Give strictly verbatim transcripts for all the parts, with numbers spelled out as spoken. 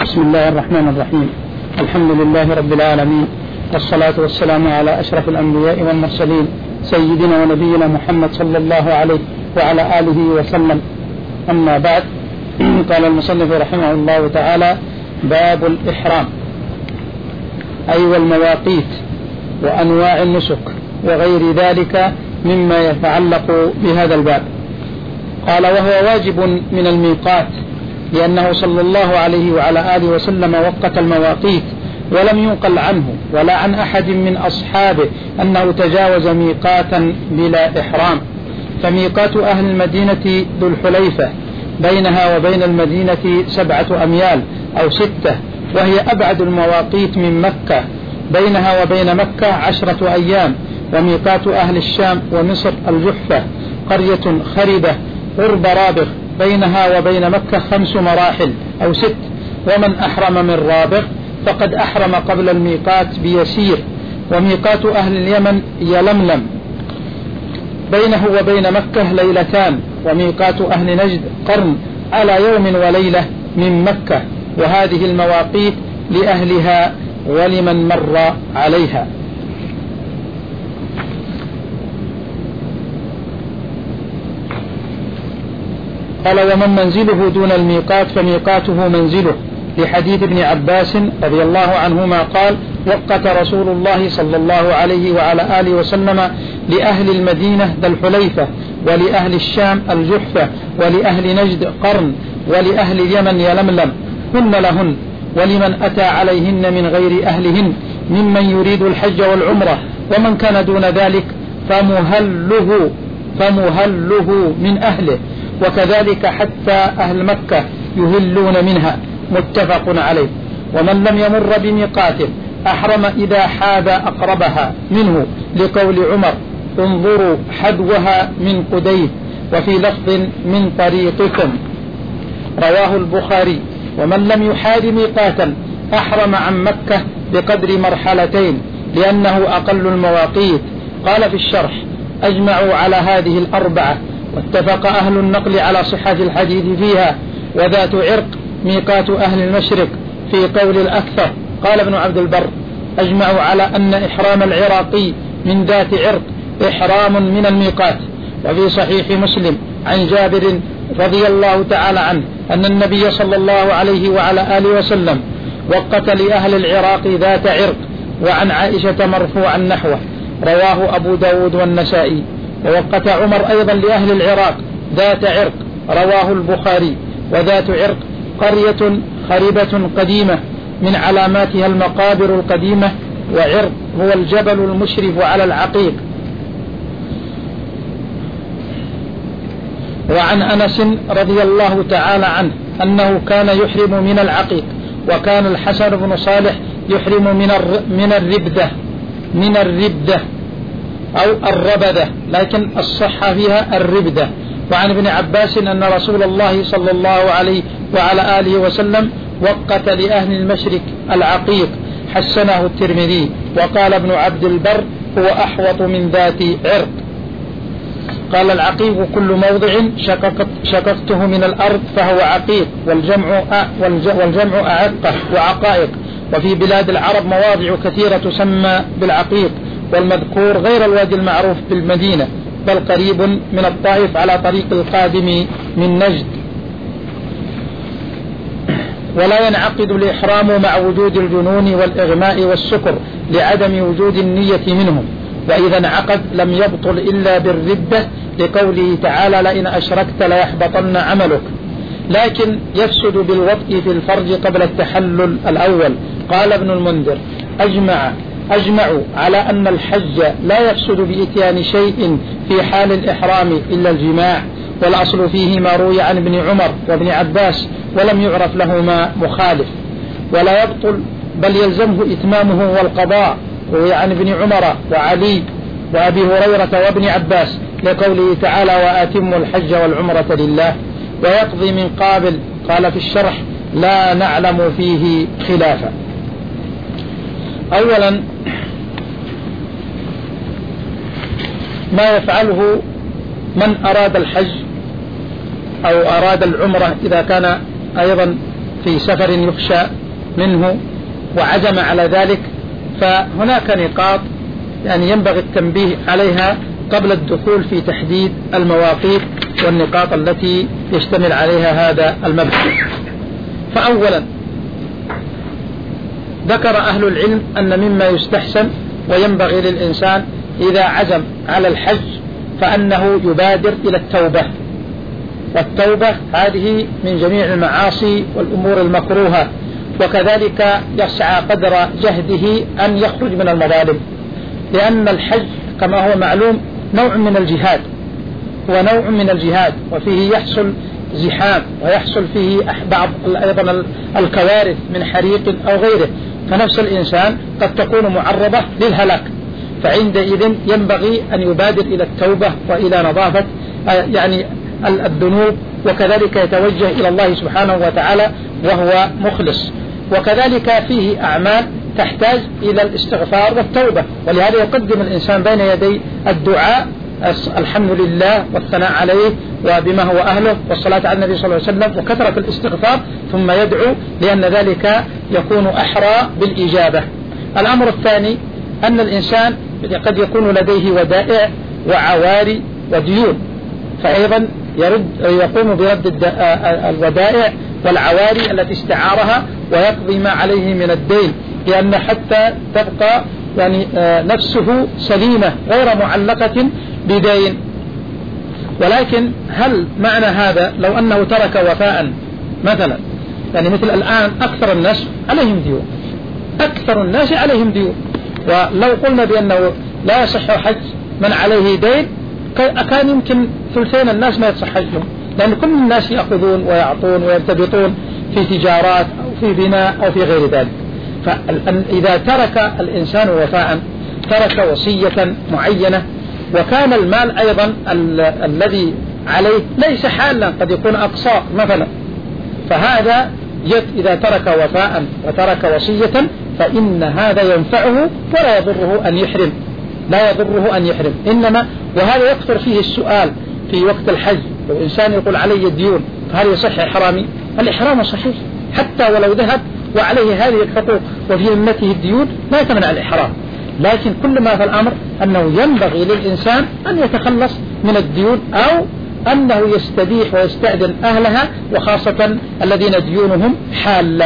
بسم الله الرحمن الرحيم. الحمد لله رب العالمين، والصلاة والسلام على أشرف الأنبياء والمرسلين سيدنا ونبينا محمد صلى الله عليه وعلى آله وسلم. أما بعد، قال المصنف رحمه الله تعالى: باب الإحرام، أي والمواقيت وأنواع النسك وغير ذلك مما يتعلق بهذا الباب. قال: وهو واجب من الميقات، لأنه صلى الله عليه وعلى آله وسلم وقت المواقيت، ولم ينقل عنه ولا عن أحد من أصحابه أنه تجاوز ميقاتا بلا إحرام. فميقات أهل المدينة ذو الحليفة، بينها وبين المدينة سبعة أميال أو ستة، وهي أبعد المواقيت من مكة، بينها وبين مكة عشرة أيام. وميقات أهل الشام ومصر الجحفة، قرية خربة قرب رابغ، بينها وبين مكة خمس مراحل أو ست. ومن أحرم من رابغ فقد أحرم قبل الميقات بيسير. وميقات أهل اليمن يلملم، بينه وبين مكة ليلتان. وميقات أهل نجد قرن على يوم وليلة من مكة. وهذه المواقيت لأهلها ولمن مر عليها. قال: ومن منزله دون الميقات فميقاته منزله، لحديث ابن عباس رضي الله عنهما قال: وقت رسول الله صلى الله عليه وعلى آله وسلم لأهل المدينة ذا الحليفة، ولأهل الشام الجحفة، ولأهل نجد قرن، ولأهل اليمن يلملم، هن لهن، ولمن أتى عليهن من غير أهلهن ممن يريد الحج والعمرة. ومن كان دون ذلك فمهله فمهله من أهله، وكذلك حتى أهل مكة يهلون منها، متفق عليه. ومن لم يمر بميقات أحرم إذا حاد أقربها منه، لقول عمر: انظروا حدوها من قديد، وفي لفظ من طريقكم، رواه البخاري. ومن لم يحاد ميقاتا أحرم عن مكة بقدر مرحلتين، لأنه أقل المواقيت. قال في الشرح: أجمعوا على هذه الأربعة، واتفق أهل النقل على صحة الحديث فيها. وذات عرق ميقات أهل المشرق في قول الأكثر. قال ابن عبد البر: أجمعوا على أن إحرام العراقي من ذات عرق إحرام من الميقات. وفي صحيح مسلم عن جابر رضي الله تعالى عنه أن النبي صلى الله عليه وعلى آله وسلم وقت لأهل العراق ذات عرق. وعن عائشة مرفوعا نحوه، رواه أبو داود والنسائي. ووقت عمر أيضا لأهل العراق ذات عرق، رواه البخاري. وذات عرق قرية خربة قديمة من علاماتها المقابر القديمة. وعرق هو الجبل المشرف على العقيق. وعن أنس رضي الله تعالى عنه أنه كان يحرم من العقيق. وكان الحسن بن صالح يحرم من من الربدة من الربدة أو الربدة، لكن الصحة فيها الربدة. وعن ابن عباس أن رسول الله صلى الله عليه وعلى آله وسلم وقت لأهل المشرق العقيق، حسنه الترمذي. وقال ابن عبد البر: هو أحوط من ذات عرق. قال: العقيق كل موضع شققت شققته من الأرض فهو عقيق، والجمع والجمع أعقة وعقائق. وفي بلاد العرب مواضع كثيرة تسمى بالعقيق، والمذكور غير الوادي المعروف بالمدينة، بل قريب من الطائف على طريق القادم من نجد. ولا ينعقد الإحرام مع وجود الجنون والإغماء والسكر، لعدم وجود النية منهم. وإذا انعقد لم يبطل إلا بالردة، لقوله تعالى: لئن أشركت ليحبطن عملك. لكن يفسد بالوطء في الفرج قبل التحلل الأول. قال ابن المنذر: أجمع أجمعوا على أن الحج لا يفسد بإتيان شيء في حال الإحرام إلا الجماع. والأصل فيه ما روي عن ابن عمر وابن عباس، ولم يعرف لهما مخالف. ولا يبطل بل يلزمه إتمامه والقضاء، روي عن ابن عمر وعلي وأبي هريرة وابن عباس، لقوله تعالى: وآتموا الحج والعمرة لله. ويقضي من قابل. قال في الشرح: لا نعلم فيه خلافا. أولا، ما يفعله من أراد الحج أو أراد العمرة إذا كان أيضا في سفر يخشى منه وعزم على ذلك، فهناك نقاط يعني ينبغي التنبيه عليها قبل الدخول في تحديد المواقيت والنقاط التي يشتمل عليها هذا المبحث. فأولا ذكر أهل العلم أن مما يستحسن وينبغي للإنسان إذا عزم على الحج فأنه يبادر إلى التوبة، والتوبة هذه من جميع المعاصي والأمور المكروهة، وكذلك يسعى قدر جهده أن يخرج من المظالم، لأن الحج كما هو معلوم نوع من الجهاد، هو نوع من الجهاد وفيه يحصل زحام ويحصل فيه بعض أيضا الكوارث من حريق أو غيره، فنفس الإنسان قد تكون معرضة للهلاك، فعندئذ ينبغي أن يبادر إلى التوبة وإلى نظافة يعني الذنوب، وكذلك يتوجه إلى الله سبحانه وتعالى وهو مخلص. وكذلك فيه أعمال تحتاج إلى الاستغفار والتوبة، ولهذا يقدم الإنسان بين يدي الدعاء الحمد لله والثناء عليه وبما هو أهله والصلاة على النبي صلى الله عليه وسلم وكثرة الاستغفار، ثم يدعو، لأن ذلك يكون أحرى بالإجابة. الأمر الثاني أن الإنسان قد يكون لديه ودائع وعواري وديون، فأيضا يرد يقوم برد الودائع والعواري التي استعارها ويقضي ما عليه من الدين، لأن حتى تبقى يعني نفسه سليمة غير معلقة بدين. ولكن هل معنى هذا لو أنه ترك وفاء مثلا، يعني مثل الآن أكثر الناس عليهم ديون، أكثر الناس عليهم ديون، ولو قلنا بأنه لا يصح حج من عليه دين كان يمكن ثلثين الناس ما يصح حجهم، لأن كل الناس يأخذون ويعطون ويرتبطون في تجارات أو في بناء أو في غير ذلك. فإذا ترك الإنسان وفاء ترك وصية معينة، وكان المال أيضا ال الذي عليه ليس حالا، قد يكون أقساط مثلا، فهذا إذا ترك وفاء وترك وصية فإن هذا ينفعه ولا يضره أن يحرم، لا يضره أن يحرم. إنما وهذا يكثر فيه السؤال في وقت الحج، لو إنسان يقول علي ديون فهل يصح إحرامي؟ الإحرام صحيح حتى ولو ذهب وعليه هذه الحقوق وفي ذمته الديون لا يتمنع الإحرام، لكن كل ما في الأمر أنه ينبغي للإنسان أن يتخلص من الديون، أو أنه يستبيح ويستأذن أهلها، وخاصة الذين ديونهم حالة.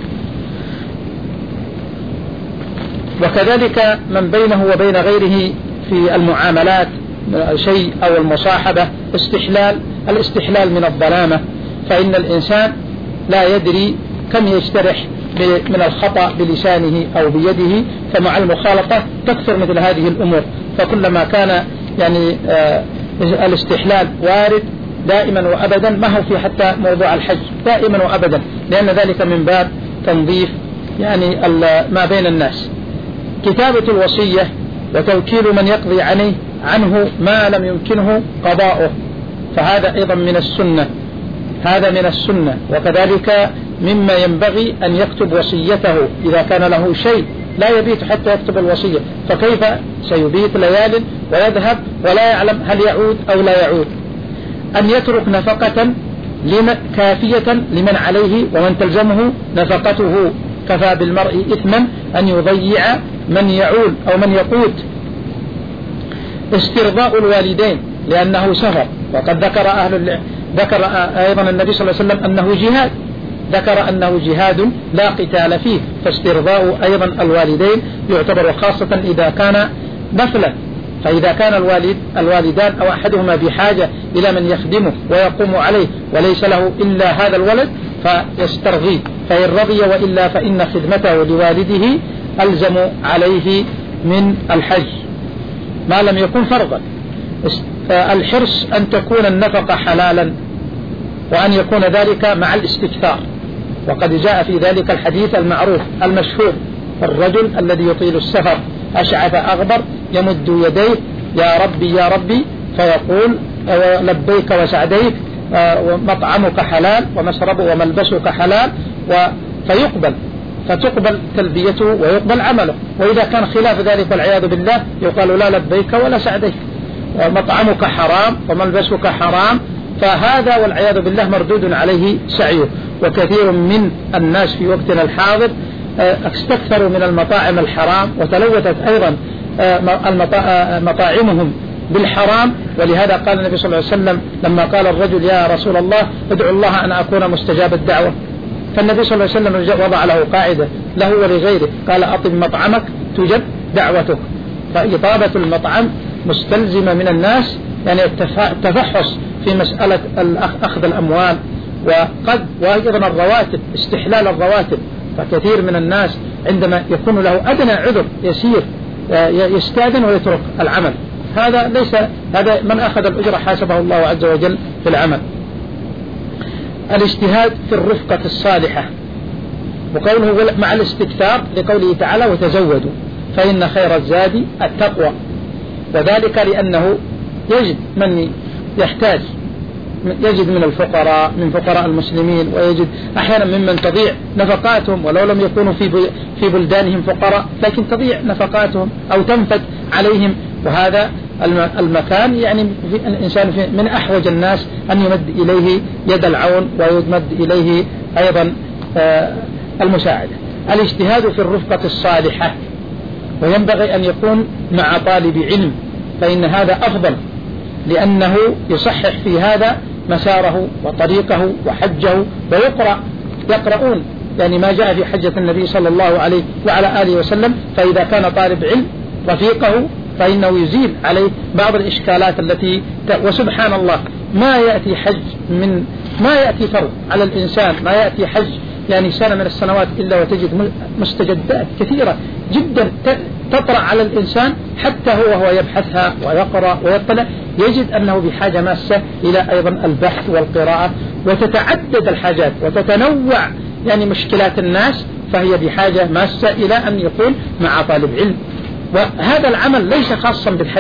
وكذلك من بينه وبين غيره في المعاملات شيء أو المصاحبة استحلال الاستحلال من الظلامة، فإن الإنسان لا يدري كم يجترح من الخطأ بلسانه أو بيده، فمع المخالطة تكثر مثل هذه الأمور. فكلما كان يعني آه الاستحلال وارد دائما وأبدا، ما هو في حتى موضوع الحج دائما وأبدا، لأن ذلك من باب تنظيف يعني ما بين الناس. كتابة الوصية وتوكيل من يقضي عنه عنه ما لم يمكنه قضاؤه، فهذا أيضا من السنة، هذا من السنة. وكذلك مما ينبغي أن يكتب وصيته إذا كان له شيء لا يبيت حتى يكتب الوصية، فكيف سيبيت ليال ويذهب ولا يعلم هل يعود أو لا يعود. أن يترك نفقة لمن كافية لمن عليه ومن تلزمه نفقته، كفى بالمرء إثما أن يضيع من يعول أو من يقوت. استرضاء الوالدين لأنه سفر، وقد ذكر أهل ذكر أيضا النبي صلى الله عليه وسلم أنه جهاد، ذكر أنه جهاد لا قتال فيه، فاسترضاء أيضا الوالدين يعتبر، خاصة إذا كان نفلا، فإذا كان الوالد الوالدان أو أحدهما بحاجة إلى من يخدمه ويقوم عليه وليس له إلا هذا الولد فيسترضيه، فإن رضي، وإلا فإن خدمته لوالده ألزم عليه من الحج ما لم يكن فرضا. الحرص أن تكون النفقة حلالا، وأن يكون ذلك مع الاستكثار، وقد جاء في ذلك الحديث المعروف المشهور: الرجل الذي يطيل السفر أشعث أغبر يمد يديه يا ربي يا ربي، فيقول لبيك وسعديك، ومطعمك حلال ومشربه وملبسك حلال، فيقبل فتقبل تلبيته ويقبل عمله. وإذا كان خلاف ذلك والعياذ بالله يقال لا لبيك ولا سعديك، ومطعمك حرام وملبسك حرام، فهذا والعياذ بالله مردود عليه سعيه. وكثير من الناس في وقتنا الحاضر استكثروا من المطاعم الحرام، وتلوثت أيضا مطاعمهم بالحرام. ولهذا قال النبي صلى الله عليه وسلم لما قال الرجل يا رسول الله ادعو الله أن أكون مستجاب الدعوة، فالنبي صلى الله عليه وسلم وضع له قاعدة له ولغيره، قال أطب مطعمك تجب دعوتك. فإطابة المطعم مستلزمة من الناس يعني التفحص في مسألة أخذ الأموال، وقد وأيضا الرواتب، استحلال الرواتب. فكثير من الناس عندما يكون له أدنى عذر يسير يستأذن ويترك العمل، هذا ليس هذا من أخذ الأجر حاسبه الله عز وجل في العمل. الاجتهاد في الرفقة الصالحة، وقوله مع الاستكثار لقوله تعالى وتزودوا فإن خير الزاد التقوى، وذلك لأنه يجد من يحتاج، يجد من الفقراء من فقراء المسلمين، ويجد أحيانا ممن تضيع نفقاتهم ولو لم يكونوا في في بلدانهم فقراء، لكن تضيع نفقاتهم أو تنفد عليهم. وهذا المكان يعني الإنسان من أحوج الناس أن يمد إليه يد العون ويمد إليه أيضا المساعدة. الاجتهاد في الرفقة الصالحة، وينبغي أن يكون مع طالب علم، فإن هذا أفضل، لأنه يصحح في هذا مساره وطريقه وحجه، ويقرأ يقرؤون يعني ما جاء في حجة النبي صلى الله عليه وعلى آله وسلم. فإذا كان طالب علم رفيقه فإنه يزيل عليه بعض الإشكالات التي ت... وسبحان الله ما يأتي حج من ما يأتي فرض على الإنسان، ما يأتي حج يعني سنة من السنوات إلا وتجد مستجدات كثيرة جدا تطرأ على الإنسان، حتى هو وهو يبحثها ويقرأ ويطلع يجد أنه بحاجة ماسة إلى أيضا البحث والقراءة، وتتعدد الحاجات وتتنوع يعني مشكلات الناس، فهي بحاجة ماسة إلى أن يكون مع طالب علم. وهذا العمل ليس خاصا بالحج،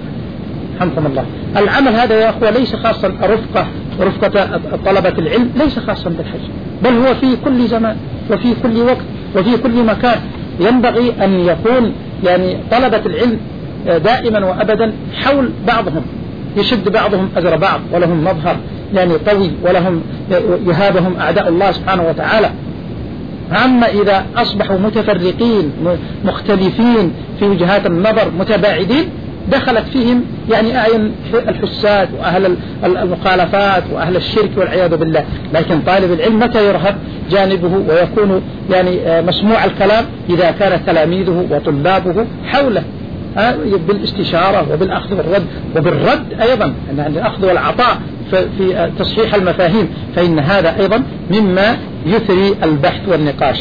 حمكم الله، العمل هذا يا أخوة ليس خاصا رفقة رفقة طلبة العلم، ليس خاصا بالحج، بل هو في كل زمان وفي كل وقت وفي كل مكان. ينبغي أن يكون يعني طلبة العلم دائما وأبدا حول بعضهم، يشد بعضهم أجر بعض، ولهم مظهر يعني قوي، ولهم يهابهم أعداء الله سبحانه وتعالى. أما إذا أصبحوا متفرقين مختلفين في وجهات النظر متباعدين، دخلت فيهم يعني أعين الحساد وأهل المخالفات وأهل الشرك والعياذ بالله. لكن طالب العلم متى يرهب جانبه ويكون يعني مسموع الكلام؟ إذا كان تلاميذه وطلابه حوله بالاستشارة وبالأخذ والرد، وبالرد أيضا يعني الأخذ والعطاء في تصحيح المفاهيم، فإن هذا أيضا مما يثري البحث والنقاش.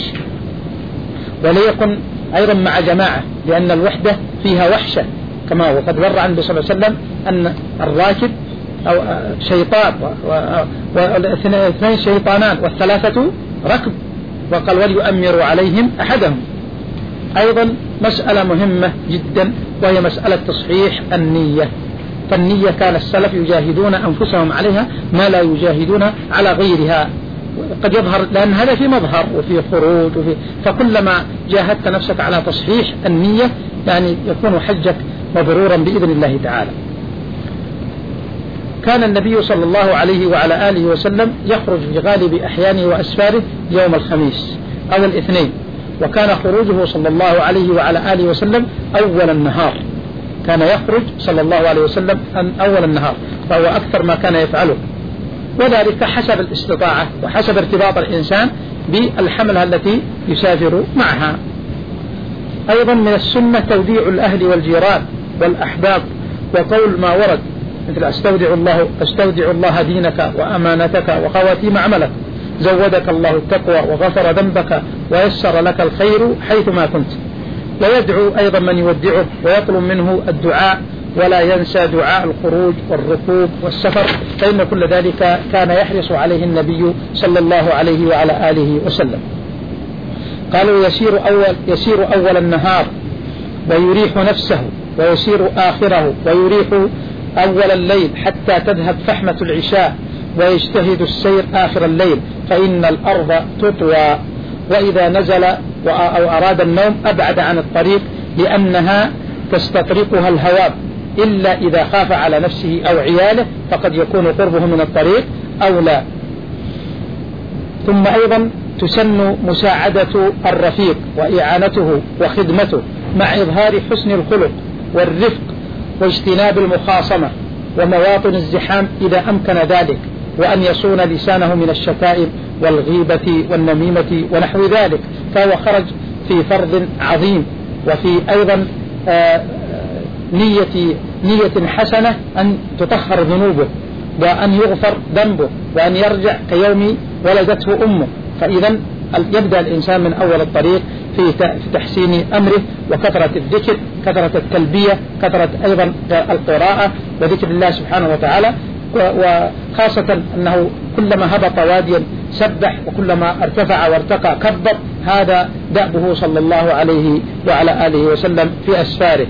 وليكن أيضا مع جماعة، لأن الوحدة فيها وحشة، كما وقد مر عن النبي صلى الله عليه وسلم أن الراكب أو شيطان والاثنين شيطانان والثلاثة ركب، وقال وليؤمر عليهم أحدهم. أيضا مسألة مهمة جدا وهي مسألة تصحيح النية. فالنية كان السلف يجاهدون أنفسهم عليها ما لا يجاهدون على غيرها، قد يظهر لأن هذا في مظهر وفي خروج وفي، فكلما جاهدت نفسك على تصحيح النية يعني يكون حجك مبرورا بإذن الله تعالى. كان النبي صلى الله عليه وعلى آله وسلم يخرج في غالب أحيانه وأسفاره يوم الخميس أو الاثنين، وكان خروجه صلى الله عليه وعلى آله وسلم أول النهار، كان يخرج صلى الله عليه وسلم أول النهار، فهو أكثر ما كان يفعله، وذلك حسب الاستطاعة وحسب ارتباط الإنسان بالحملة التي يسافر معها. أيضا من السنة توديع الأهل والجيران والأحباب، وقول ما ورد مثل أستودع الله أستودع الله دينك وأمانتك وخواتيم عملك، زودك الله التقوى وغفر ذنبك ويسر لك الخير حيثما كنت. ويدعو أيضا من يودعه ويطلب منه الدعاء، ولا ينسى دعاء الخروج والركوب والسفر، فإن كل ذلك كان يحرص عليه النبي صلى الله عليه وعلى آله وسلم. قالوا يسير أول, يسير أول النهار ويريح نفسه، ويسير آخره ويريح أول الليل حتى تذهب فحمة العشاء، ويجتهد السير آخر الليل، فإن الأرض تطوى، وإذا نزل أو أراد النوم أبعد عن الطريق لأنها تستطرقها الهواب، إلا إذا خاف على نفسه أو عياله فقد يكون قربه من الطريق أو لا. ثم أيضا تسن مساعدة الرفيق وإعانته وخدمته مع إظهار حسن الخلق والرفق واجتناب المخاصمة ومواطن الزحام إذا أمكن ذلك، وأن يصون لسانه من الشتائم والغيبة والنميمة ونحو ذلك، فهو خرج في فرض عظيم. وفي أيضا آه نية, نية حسنة أن تطهر ذنوبه وأن يغفر ذنبه وأن يرجع كيوم ولدته أمه. فإذا يبدأ الإنسان من أول الطريق في تحسين أمره وكثرة الذكر، كثرة التلبية، كثرة أيضا القراءة وذكر الله سبحانه وتعالى، وخاصة أنه كلما هبط واديا سبح وكلما ارتفع وارتقى كبر. هذا دأبه صلى الله عليه وعلى آله وسلم في أسفاره.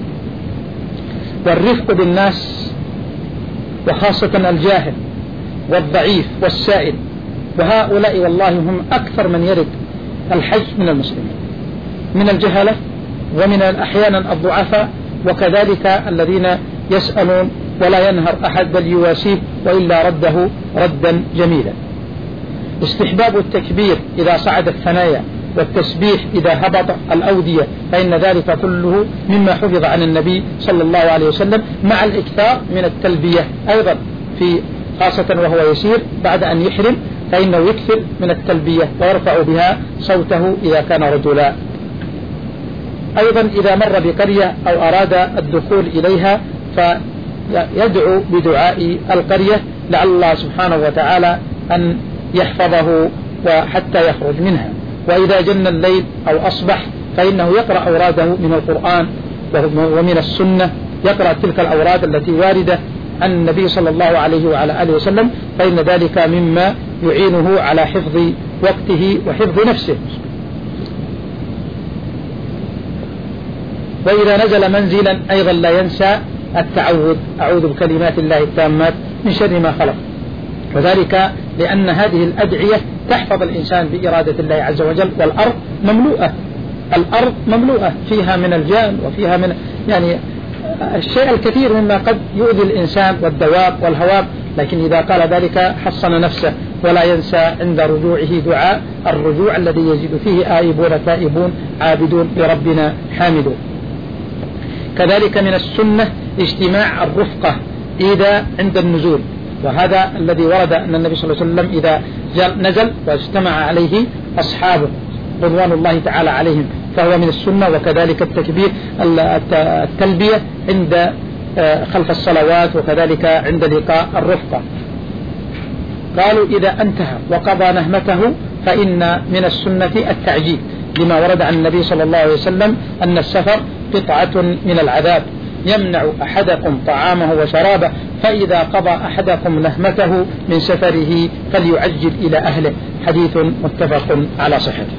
والرفق بالناس وخاصة الجاهل والضعيف والسائل، وهؤلاء والله هم أكثر من يرد الحج من المسلمين، من الجهلة ومن أحيانا الضعفاء، وكذلك الذين يسألون ولا ينهر أحد بل يواسيه وإلا رده ردا جميلا. استحباب التكبير إذا صعد الثنايا والتسبيح إذا هبط الأودية، فإن ذلك كله مما حفظ عن النبي صلى الله عليه وسلم، مع الإكثار من التلبية أيضا، في خاصة وهو يسير بعد أن يحرم فإنه يكثر من التلبية ويرفع بها صوته إذا كان رجلا. أيضا إذا مر بقرية أو أراد الدخول إليها فيدعو بدعاء القرية لعل الله سبحانه وتعالى أن يحفظه وحتى يخرج منها. وإذا جن الليل أو أصبح فإنه يقرأ أوراده من القرآن ومن السنة، يقرأ تلك الأوراد التي واردة عن النبي صلى الله عليه وعلى آله وسلم، فإن ذلك مما يعينه على حفظ وقته وحفظ نفسه. وإذا نزل منزلا أيضا لا ينسى التعوذ، أعوذ بكلمات الله التامات من شر ما خلق، وذلك لأن هذه الأدعية تحفظ الإنسان بإرادة الله عز وجل. والأرض مملوءة، الأرض مملوءة فيها من الجان وفيها من يعني الشيء الكثير مما قد يؤذي الإنسان والدواب والهوام، لكن إذا قال ذلك حصن نفسه ولا ينسى عند رجوعه دعاء الرجوع الذي يجد فيه آيبون تائبون عابدون لربنا حامدون. كذلك من السنة اجتماع الرفقة إذا عند النزول، وهذا الذي ورد أن النبي صلى الله عليه وسلم إذا نزل واجتمع عليه أصحابه رضوان الله تعالى عليهم فهو من السنة. وكذلك التكبير التلبية عند خلف الصلوات، وكذلك عند لقاء الرفقة. قالوا إذا انتهى وقضى نهمته فإن من السنة التعجيل، لما ورد عن النبي صلى الله عليه وسلم أن السفر قطعة من العذاب يمنع أحدكم طعامه وشرابه، فإذا قضى أحدكم نهمته من سفره فليعجل إلى أهله. حديث متفق على صحته.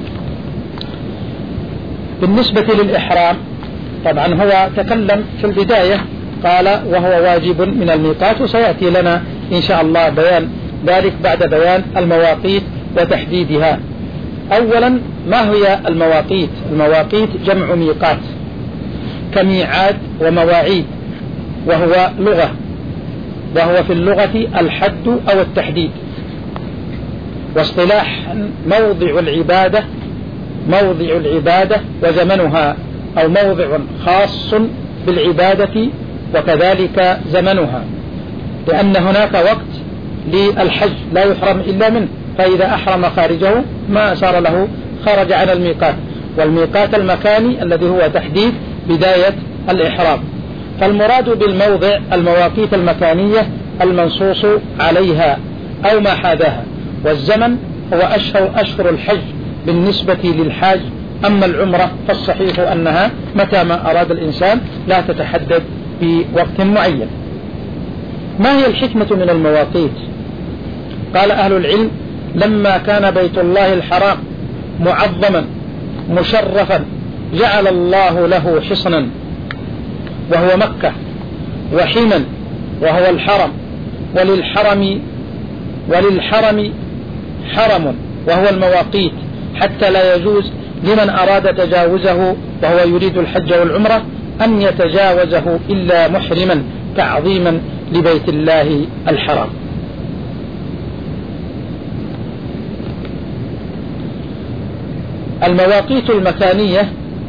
بالنسبة للإحرام طبعا هو تكلم في البداية قال وهو واجب من الميقات، وسيأتي لنا إن شاء الله بيان ذلك بعد بيان المواقيت وتحديدها. أولا ما هي المواقيت؟ المواقيت جمع ميقات كميعاد ومواعيد، وهو لغة، وهو في اللغة الحد أو التحديد. واصطلاح موضع العبادة، موضع العبادة وزمنها، أو موضع خاص بالعبادة وكذلك زمنها، لأن هناك وقت للحج لا يحرم إلا منه، فإذا أحرم خارجه ما صار له خرج عن الميقات. والميقات المكاني الذي هو تحديد بداية الإحرام. فالمراد بالموضع المواقيت المكانية المنصوص عليها أو ما حاداها. والزمن هو أشهر أشهر الحج بالنسبة للحاج. أما العمرة فالصحيح أنها متى ما أراد الإنسان لا تتحدد بوقت معين. ما هي الحكمة من المواقيت؟ قال أهل العلم لما كان بيت الله الحرام معظما مشرفا جعل الله له حصنا وهو مكة، وحما وهو الحرم، وللحرم وللحرم حرم وهو المواقيت، حتى لا يجوز لمن أراد تجاوزه وهو يريد الحج والعمرة أن يتجاوزه إلا محرما تعظيما لبيت الله الحرام. المواقيت المكانية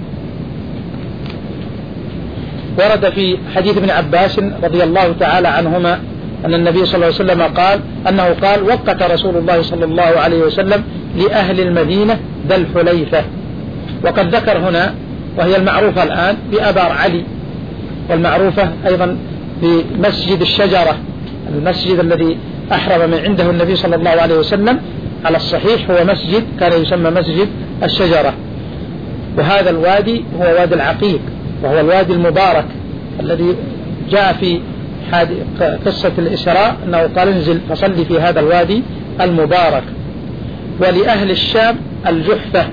ورد في حديث ابن عباس رضي الله تعالى عنهما أن النبي صلى الله عليه وسلم قال أنه قال: وقت رسول الله صلى الله عليه وسلم لأهل المدينة ذا الحليفة. وقد ذكر هنا، وهي المعروفة الآن بأبار علي، والمعروفة أيضا بمسجد الشجرة، المسجد الذي أحرم من عنده النبي صلى الله عليه وسلم على الصحيح هو مسجد كان يسمى مسجد الشجرة. وهذا الوادي هو وادي العقيق، وهو الوادي المبارك الذي جاء في قصة الإسراء أنه قال: انزل فصلي في هذا الوادي المبارك. ولأهل الشام الجحفة،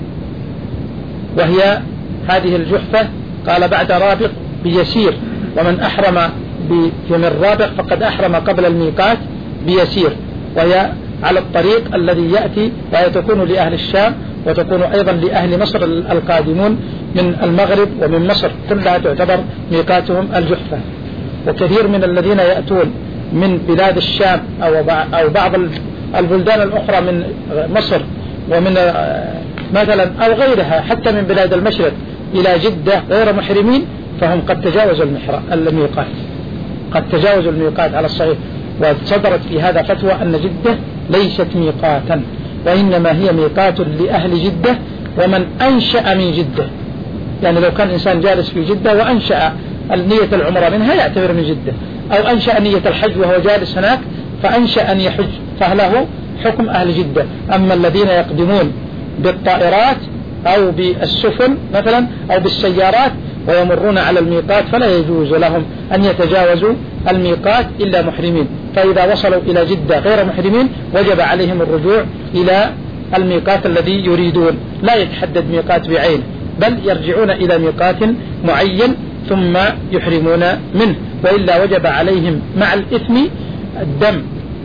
وهي هذه الجحفة قال بعد رابغ بيسير، ومن أحرم من رابغ فقد أحرم قبل الميقات بيسير، وهي على الطريق الذي يأتي، وهي تكون لأهل الشام وتكون أيضا لأهل مصر القادمون من المغرب ومن مصر، كلها تعتبر ميقاتهم الجحفة. وكثير من الذين يأتون من بلاد الشام أو بعض البلدان الأخرى من مصر ومن مثلا أو غيرها حتى من بلاد المشرق إلى جدة غير محرمين، فهم قد تجاوزوا الميقات، قد تجاوزوا الميقات على الصحيح. وصدرت في هذا فتوى أن جدة ليست ميقاتا، وإنما هي ميقات لأهل جدة ومن أنشأ من جدة. يعني لو كان إنسان جالس في جدة وأنشأ النية العمرة منها يعتبر من جدة، أو أنشأ نية الحج وهو جالس هناك فأنشأ أن يحج، فله حكم أهل جدة. أما الذين يقدمون بالطائرات أو بالسفن مثلا أو بالسيارات ويمرون على الميقات فلا يجوز لهم أن يتجاوزوا الميقات إلا محرمين. فإذا وصلوا إلى جدة غير محرمين وجب عليهم الرجوع إلى الميقات الذي يريدون، لا يتحدد ميقات بعينه، بل يرجعون إلى ميقات معين ثم يحرمون منه، وإلا وجب عليهم مع الإثم الدم.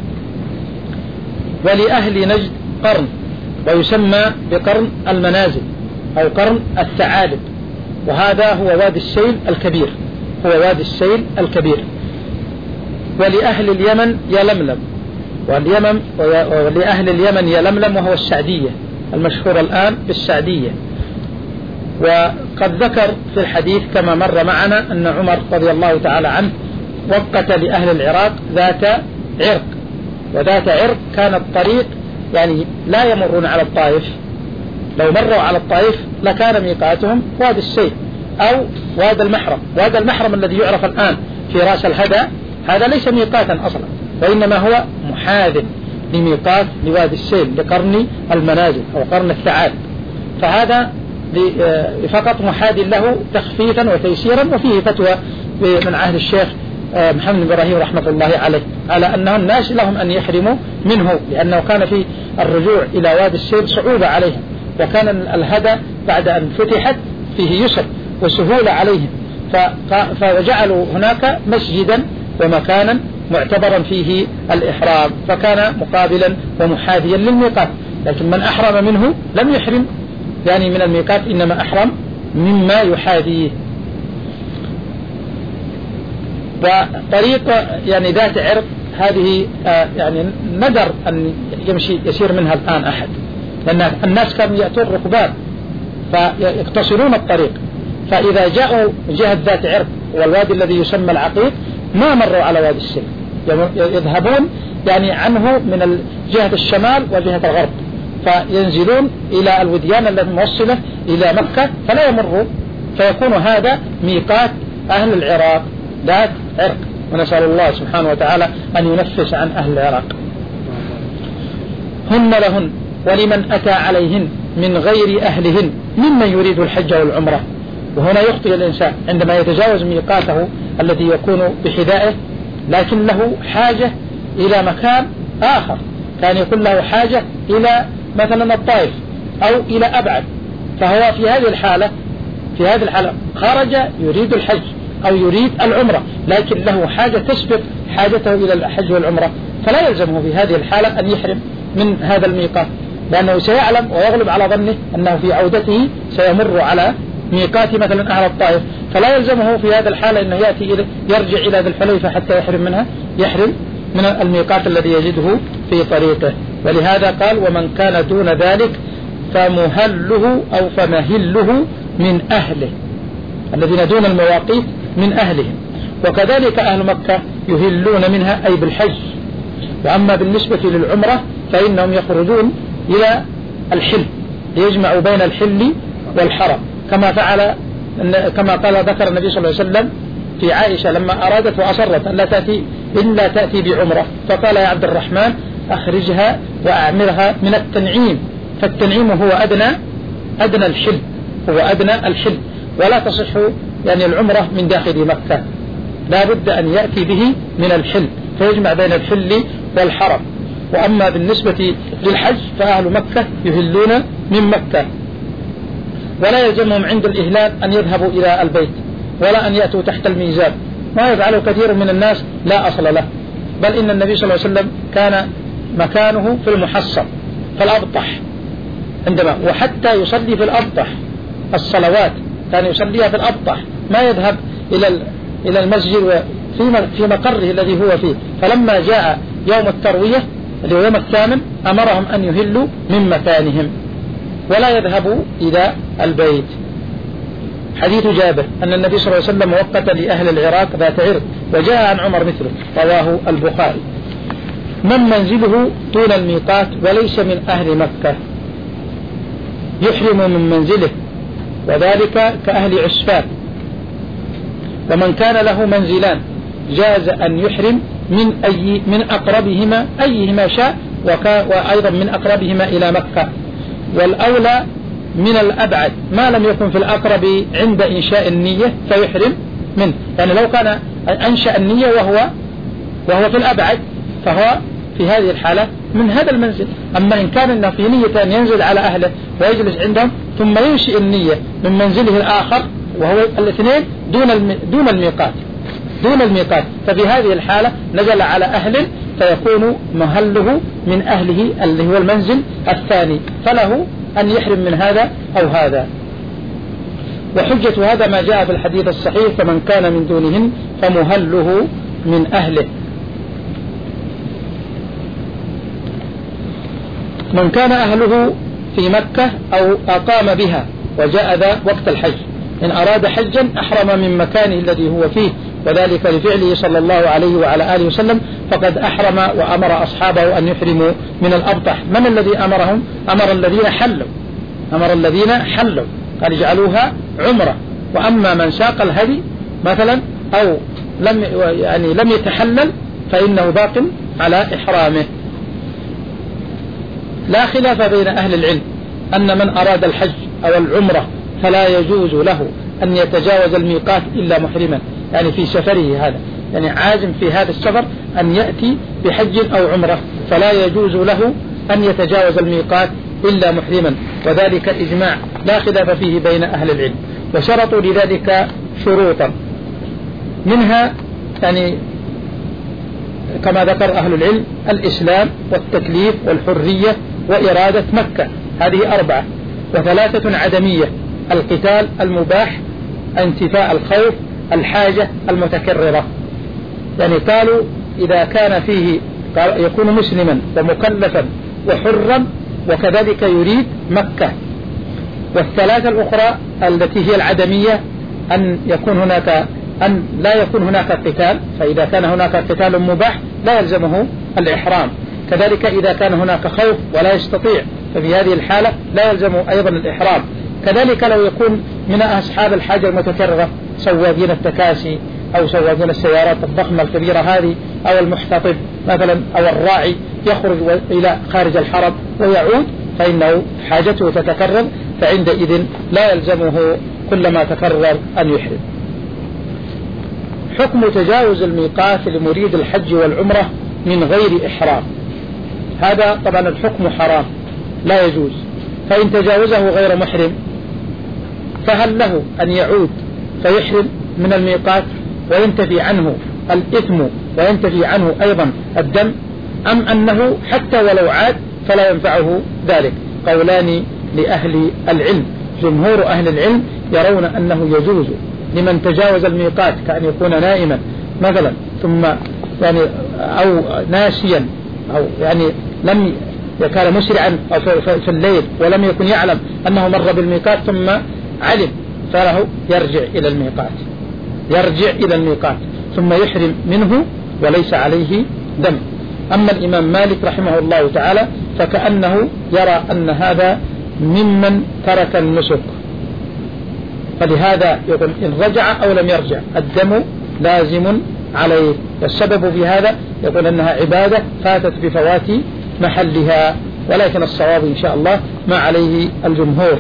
ولأهل نجد قرن، ويسمى بقرن المنازل أو قرن الثعالب، وهذا هو وادي السيل الكبير، هو وادي السيل الكبير. ولأهل اليمن يلملم، واليمن ولأهل اليمن يلملم وهو السعدية المشهور الآن بالسعدية. وقد ذكر في الحديث كما مر معنا أن عمر رضي الله تعالى عنه وقت لأهل العراق ذات عرق، وذات عرق كان الطريق يعني لا يمرون على الطائف، لو مروا على الطائف لكان ميقاتهم وادي السيل أو وادي المحرم. وادي المحرم الذي يعرف الآن في رأس الهدى هذا ليس ميقاتا أصلا، وإنما هو محاذ لميقات لوادي السيل لقرن المنازل أو قرن الثعالب، فهذا فقط محاذ له تخفيفا وتيسيرا. وفيه فتوى من عهد الشيخ محمد بن إبراهيم رحمة الله عليه على أنه الناس لهم أن يحرموا منه، لأنه كان في الرجوع إلى وادي السيل صعوبة عليهم، وكان الهدى بعد أن فتحت فيه يسر وسهولة عليهم، فجعلوا هناك مسجدا ومكانا معتبرا فيه الإحرام، فكان مقابلا ومحاذيا للميقات. لكن من أحرم منه لم يحرم يعني من الميقات، إنما أحرم مما يحاذيه. وطريق يعني ذات عرق هذه آه يعني ندر أن يمشي يسير منها الآن أحد، لأن الناس كانوا يأتون ركبان فيقتصرون الطريق، فإذا جاءوا جهة ذات عرق والوادي الذي يسمى العقيق ما مروا على وادي السيل، يذهبون يعني عنه من جهة الشمال وجهة الغرب، فينزلون إلى الوديان التي موصلة إلى مكة فلا يمروا، فيكون هذا ميقات أهل العراق ذات عرق. ونسأل الله سبحانه وتعالى أن ينفس عن أهل العراق. هن لهن ولمن أتى عليهن من غير أهلهن ممن يريد الحج والعمرة. وهنا يخطئ الإنسان عندما يتجاوز ميقاته الذي يكون بحذائه لكن له حاجة إلى مكان آخر، كان يكون له حاجة إلى مثلا الطائف أو إلى أبعد، فهو في هذه الحالة في هذه الحالة خرج يريد الحج أو يريد العمرة، لكن له حاجة تسبق حاجته إلى الحج والعمرة، فلا يلزمه في هذه الحالة أن يحرم من هذا الميقات، لأنه سيعلم ويغلب على ظنه أنه في عودته سيمر على ميقات مثلا أهل الطائف، فلا يلزمه في هذه الحالة أنه يأتي إلى يرجع إلى ذي الحليفة حتى يحرم منها، يحرم من الميقات الذي يجده في طريقه. ولهذا قال: ومن كان دون ذلك فمهله أو فمهله من أهله، الذين دون المواقيت من أهلهم. وكذلك أهل مكة يهلون منها أي بالحج. وأما بالنسبة للعمرة فإنهم يخرجون إلى الحل ليجمعوا بين الحل والحرم، كما فعل كما قال ذكر النبي صلى الله عليه وسلم في عائشة لما أرادت وأصرت أن لا تأتي إلا تأتي بعمرة، فقال يا عبد الرحمن أخرجها وأعمرها من التنعيم، فالتنعيم هو أدنى أدنى الحل، هو أدنى الحل، ولا تصح يعني العمرة من داخل مكة، لا بد أن يأتي به من الحل فيجمع بين الحل والحرم. وأما بالنسبة للحج فأهل مكة يهلون من مكة، ولا يلزمهم عند الإهلال أن يذهبوا إلى البيت ولا أن يأتوا تحت الميزان، ما يفعله كثير من الناس لا أصل له، بل إن النبي صلى الله عليه وسلم كان مكانه في المحصن في الأبطح عندما وحتى يصلي في الأبطح الصلوات كان يصليها في الأبطح، ما يذهب إلى إلى المسجد في مقره الذي هو فيه. فلما جاء يوم التروية اللي هو يوم الثامن أمرهم أن يهلوا من مكانهم ولا يذهبوا إلى البيت. حديث جابر أن النبي صلى الله عليه وسلم وقت لأهل العراق ذات عرق، وجاء عن عمر مثله، رواه البخاري. من منزله طول الميقات وليس من أهل مكة يحرم من منزله، وذلك كأهل عسفان. ومن كان له منزلان جاز أن يحرم من أي من أقربهما أيهما شاء، وأيضا من أقربهما إلى مكة، والأولى من الأبعد ما لم يكن في الأقرب عند إنشاء النية فيحرم منه، يعني لو كان أنشأ النية وهو وهو في الأبعد فهو في هذه الحالة من هذا المنزل. أما إن كان إنه في نية أن ينزل على أهله ويجلس عندهم ثم ينشئ النية من منزله الآخر وهو الاثنين دون دون الميقات دون الميقات ففي هذه الحالة نزل على أهل فيكون مهله من أهله اللي هو المنزل الثاني، فله أن يحرم من هذا أو هذا. وحجة هذا ما جاء في الحديث الصحيح فمن كان من دونهن فمهله من أهله. من كان أهله في مكة أو أقام بها وجاء ذا وقت الحج، إن أراد حجا أحرم من مكانه الذي هو فيه، وذلك لفعله صلى الله عليه وعلى آله وسلم، فقد أحرم وأمر أصحابه أن يحرموا من الأبطح. من الذي أمرهم؟ أمر الذين حلوا أمر الذين حلوا قال اجعلوها عمرة. وأما من ساق الهدي مثلا أو لم يعني لم يتحلل فإنه باق على إحرامه. لا خلاف بين أهل العلم أن من أراد الحج أو العمرة فلا يجوز له أن يتجاوز الميقات إلا محرما، يعني في سفره هذا، يعني عازم في هذا السفر أن يأتي بحج أو عمرة فلا يجوز له أن يتجاوز الميقات إلا محرما، وذلك إجماع لا خلاف فيه بين أهل العلم. وشرطوا لذلك شروطا، منها يعني كما ذكر أهل العلم الإسلام والتكليف والحرية وإرادة مكة، هذه أربعة. وثلاثة عدمية، القتال المباح، انتفاء الخوف، الحاجة المتكررة. يعني قالوا إذا كان فيه يكون مسلما ومكلفا وحرا وكذلك يريد مكة. والثلاثة الأخرى التي هي العدمية أن يكون هناك أن لا يكون هناك قتال، فإذا كان هناك قتال مباح لا يلزمه الإحرام، كذلك إذا كان هناك خوف ولا يستطيع ففي هذه الحالة لا يلزمه أيضا الإحرام، كذلك لو يكون من أصحاب الحاجة المتكررة سواقين التكاسي أو سواقين السيارات الضخمة الكبيرة هذه أو المحتطب مثلا أو الراعي يخرج إلى خارج الحرم ويعود فإنه حاجته تتكرر، فعندئذ لا يلزمه كلما تكرر أن يحرم. حكم تجاوز الميقات لمريد الحج والعمرة من غير إحرام، هذا طبعا الحكم حرام لا يجوز، فإن تجاوزه غير محرم فهل له أن يعود فيحرم من الميقات وينتفي عنه الإثم وينتفي عنه أيضا الدم، أم أنه حتى ولو عاد فلا ينفعه ذلك؟ قولان لأهل العلم. جمهور أهل العلم يرون أنه يجوز لمن تجاوز الميقات كأن يكون نائما مثلا ثم يعني أو ناسيا أو يعني لم كان مسرعا في الليل ولم يكن يعلم أنه مر بالميقات ثم علم، فله يرجع إلى الميقات يرجع إلى الميقات ثم يحرم منه وليس عليه دم. أما الإمام مالك رحمه الله تعالى فكأنه يرى أن هذا ممن ترك النسك، فلهذا يقول إن رجع أو لم يرجع الدم لازم عليه، والسبب في هذا يقول أنها عبادة فاتت بفوات محلها، ولكن الصواب إن شاء الله ما عليه الجمهور.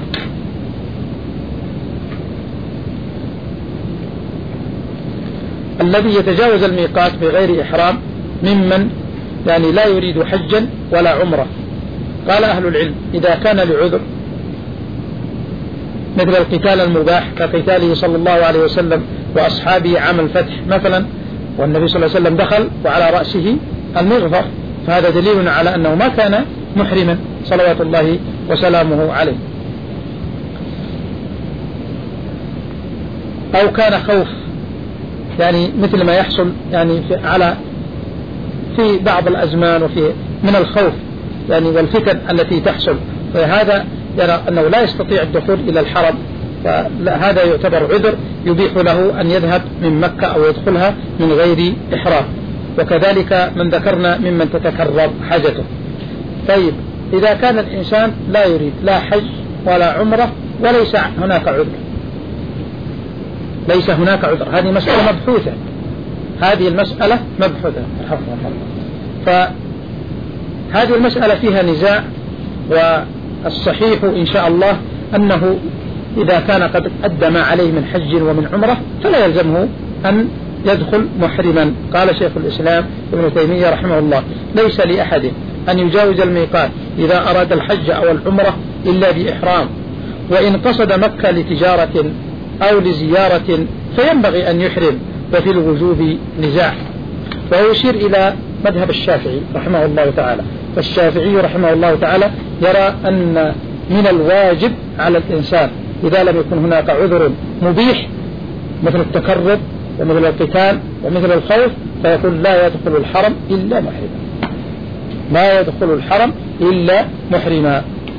الذي يتجاوز الميقات بغير إحرام ممن يعني لا يريد حجا ولا عمرة. قال أهل العلم إذا كان لعذر مثل القتال المباح كقتاله صلى الله عليه وسلم وأصحابه عام الفتح مثلا، والنبي صلى الله عليه وسلم دخل وعلى رأسه المغفر، فهذا دليل على أنه ما كان محرما صلوات الله وسلامه عليه. أو كان خوف يعني مثل ما يحصل يعني في على في بعض الأزمان وفي من الخوف يعني والفتن التي تحصل، فهذا يرى أنه لا يستطيع الدخول إلى الحرم، فهذا يعتبر عذر يبيح له أن يذهب من مكة أو يدخلها من غير إحرام. وكذلك من ذكرنا ممن تتكرر حاجته. طيب إذا كان الإنسان لا يريد لا حج ولا عمرة وليس هناك عذر، ليس هناك عذر، هذه مسألة مبحوثة، هذه المسألة مبحوثة رحمه الله. فهذه المسألة فيها نزاع، والصحيح إن شاء الله أنه إذا كان قد أدى ما عليه من حج ومن عمرة فلا يلزمه أن يدخل محرما. قال شيخ الإسلام ابن تيمية رحمه الله ليس لأحد أن يجاوز الميقات إذا أراد الحج أو العمرة إلا بإحرام، وإن قصد مكة لتجارة أو لزيارة فينبغي أن يحرم، وفي الوجوب نزاع. ويشير إلى مذهب الشافعي رحمه الله تعالى، فالشافعي رحمه الله تعالى يرى أن من الواجب على الإنسان إذا لم يكن هناك عذر مبيح مثل التكرر ومثل القتال ومثل الخوف فيقول لا يدخل الحرم إلا محرما، لا يدخل الحرم إلا محرما.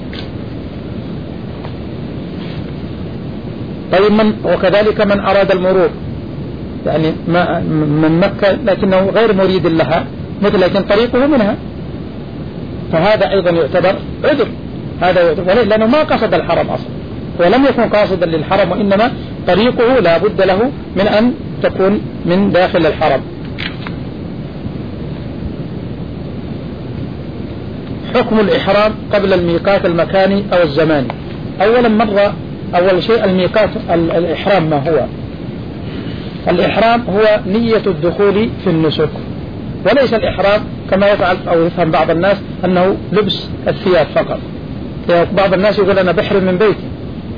طيب من وكذلك من أراد المرور يعني من مكة لكنه غير مريد لها مثل لكن طريقه منها، فهذا أيضا يعتبر عذر، هذا يعتبر لأنه ما قصد الحرم أصلا ولم يكن قاصدا للحرم، وإنما طريقه لا بد له من أن تكون من داخل الحرم. حكم الإحرام قبل الميقات المكاني أو الزماني. أولا مرة أول شيء الميقات الإحرام ما هو؟ الإحرام هو نية الدخول في النسك، وليس الإحرام كما يفعل أو يفهم بعض الناس أنه لبس الثياب فقط. بعض الناس يقول أنا بحرم من بيتي،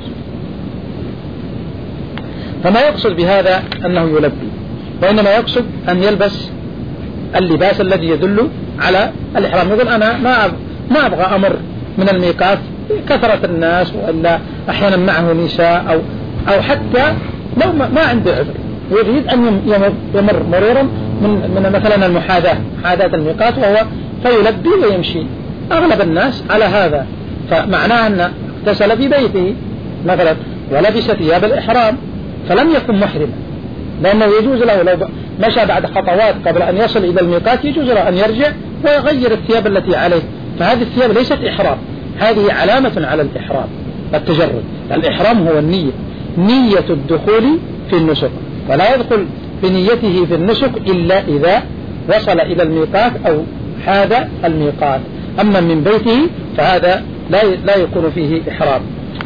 فما يقصد بهذا أنه يلبي، وإنما يقصد أن يلبس اللباس الذي يدل على الإحرام. يقول أنا ما ما أبغى أمر من الميقات كثرة الناس وإلا أحيانا معه نساء أو أو حتى لو ما عنده عذر يريد أن يمر, يمر مرورا من من مثلا المحاذاة محاذاة الميقات وهو فيلبي ويمشي. أغلب الناس على هذا، فمعناه أن اغتسل في بيته مثلا ولبس ثياب الإحرام فلم يكن محرما، لأنه يجوز له لو مشى بعد خطوات قبل أن يصل إلى الميقات يجوز له أن يرجع ويغير الثياب التي عليه، فهذه الثياب ليست إحرام، هذه علامة على الإحرام التجرد. الإحرام هو النية، نية الدخول في النسك، ولا يدخل بنيته في النسك إلا إذا وصل إلى الميقات أو حاذ الميقات. أما من بيته فهذا لا لا يكون فيه إحرام.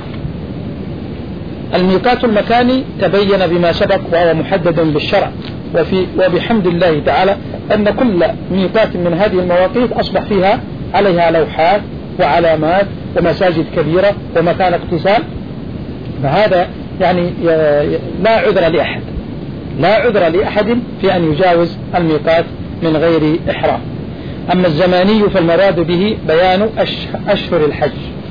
الميقات المكاني تبين بما سبق وهو محدد بالشرع، وفي وبحمد الله تعالى أن كل ميقات من هذه المواقيت أصبح فيها عليها لوحات وعلامات ومساجد كبيرة ومكان اغتسال، فهذا يعني لا عذر لأحد لا عذر لأحد في أن يجاوز الميقات من غير إحرام. أما الزماني فالمراد به بيان أشهر الحج،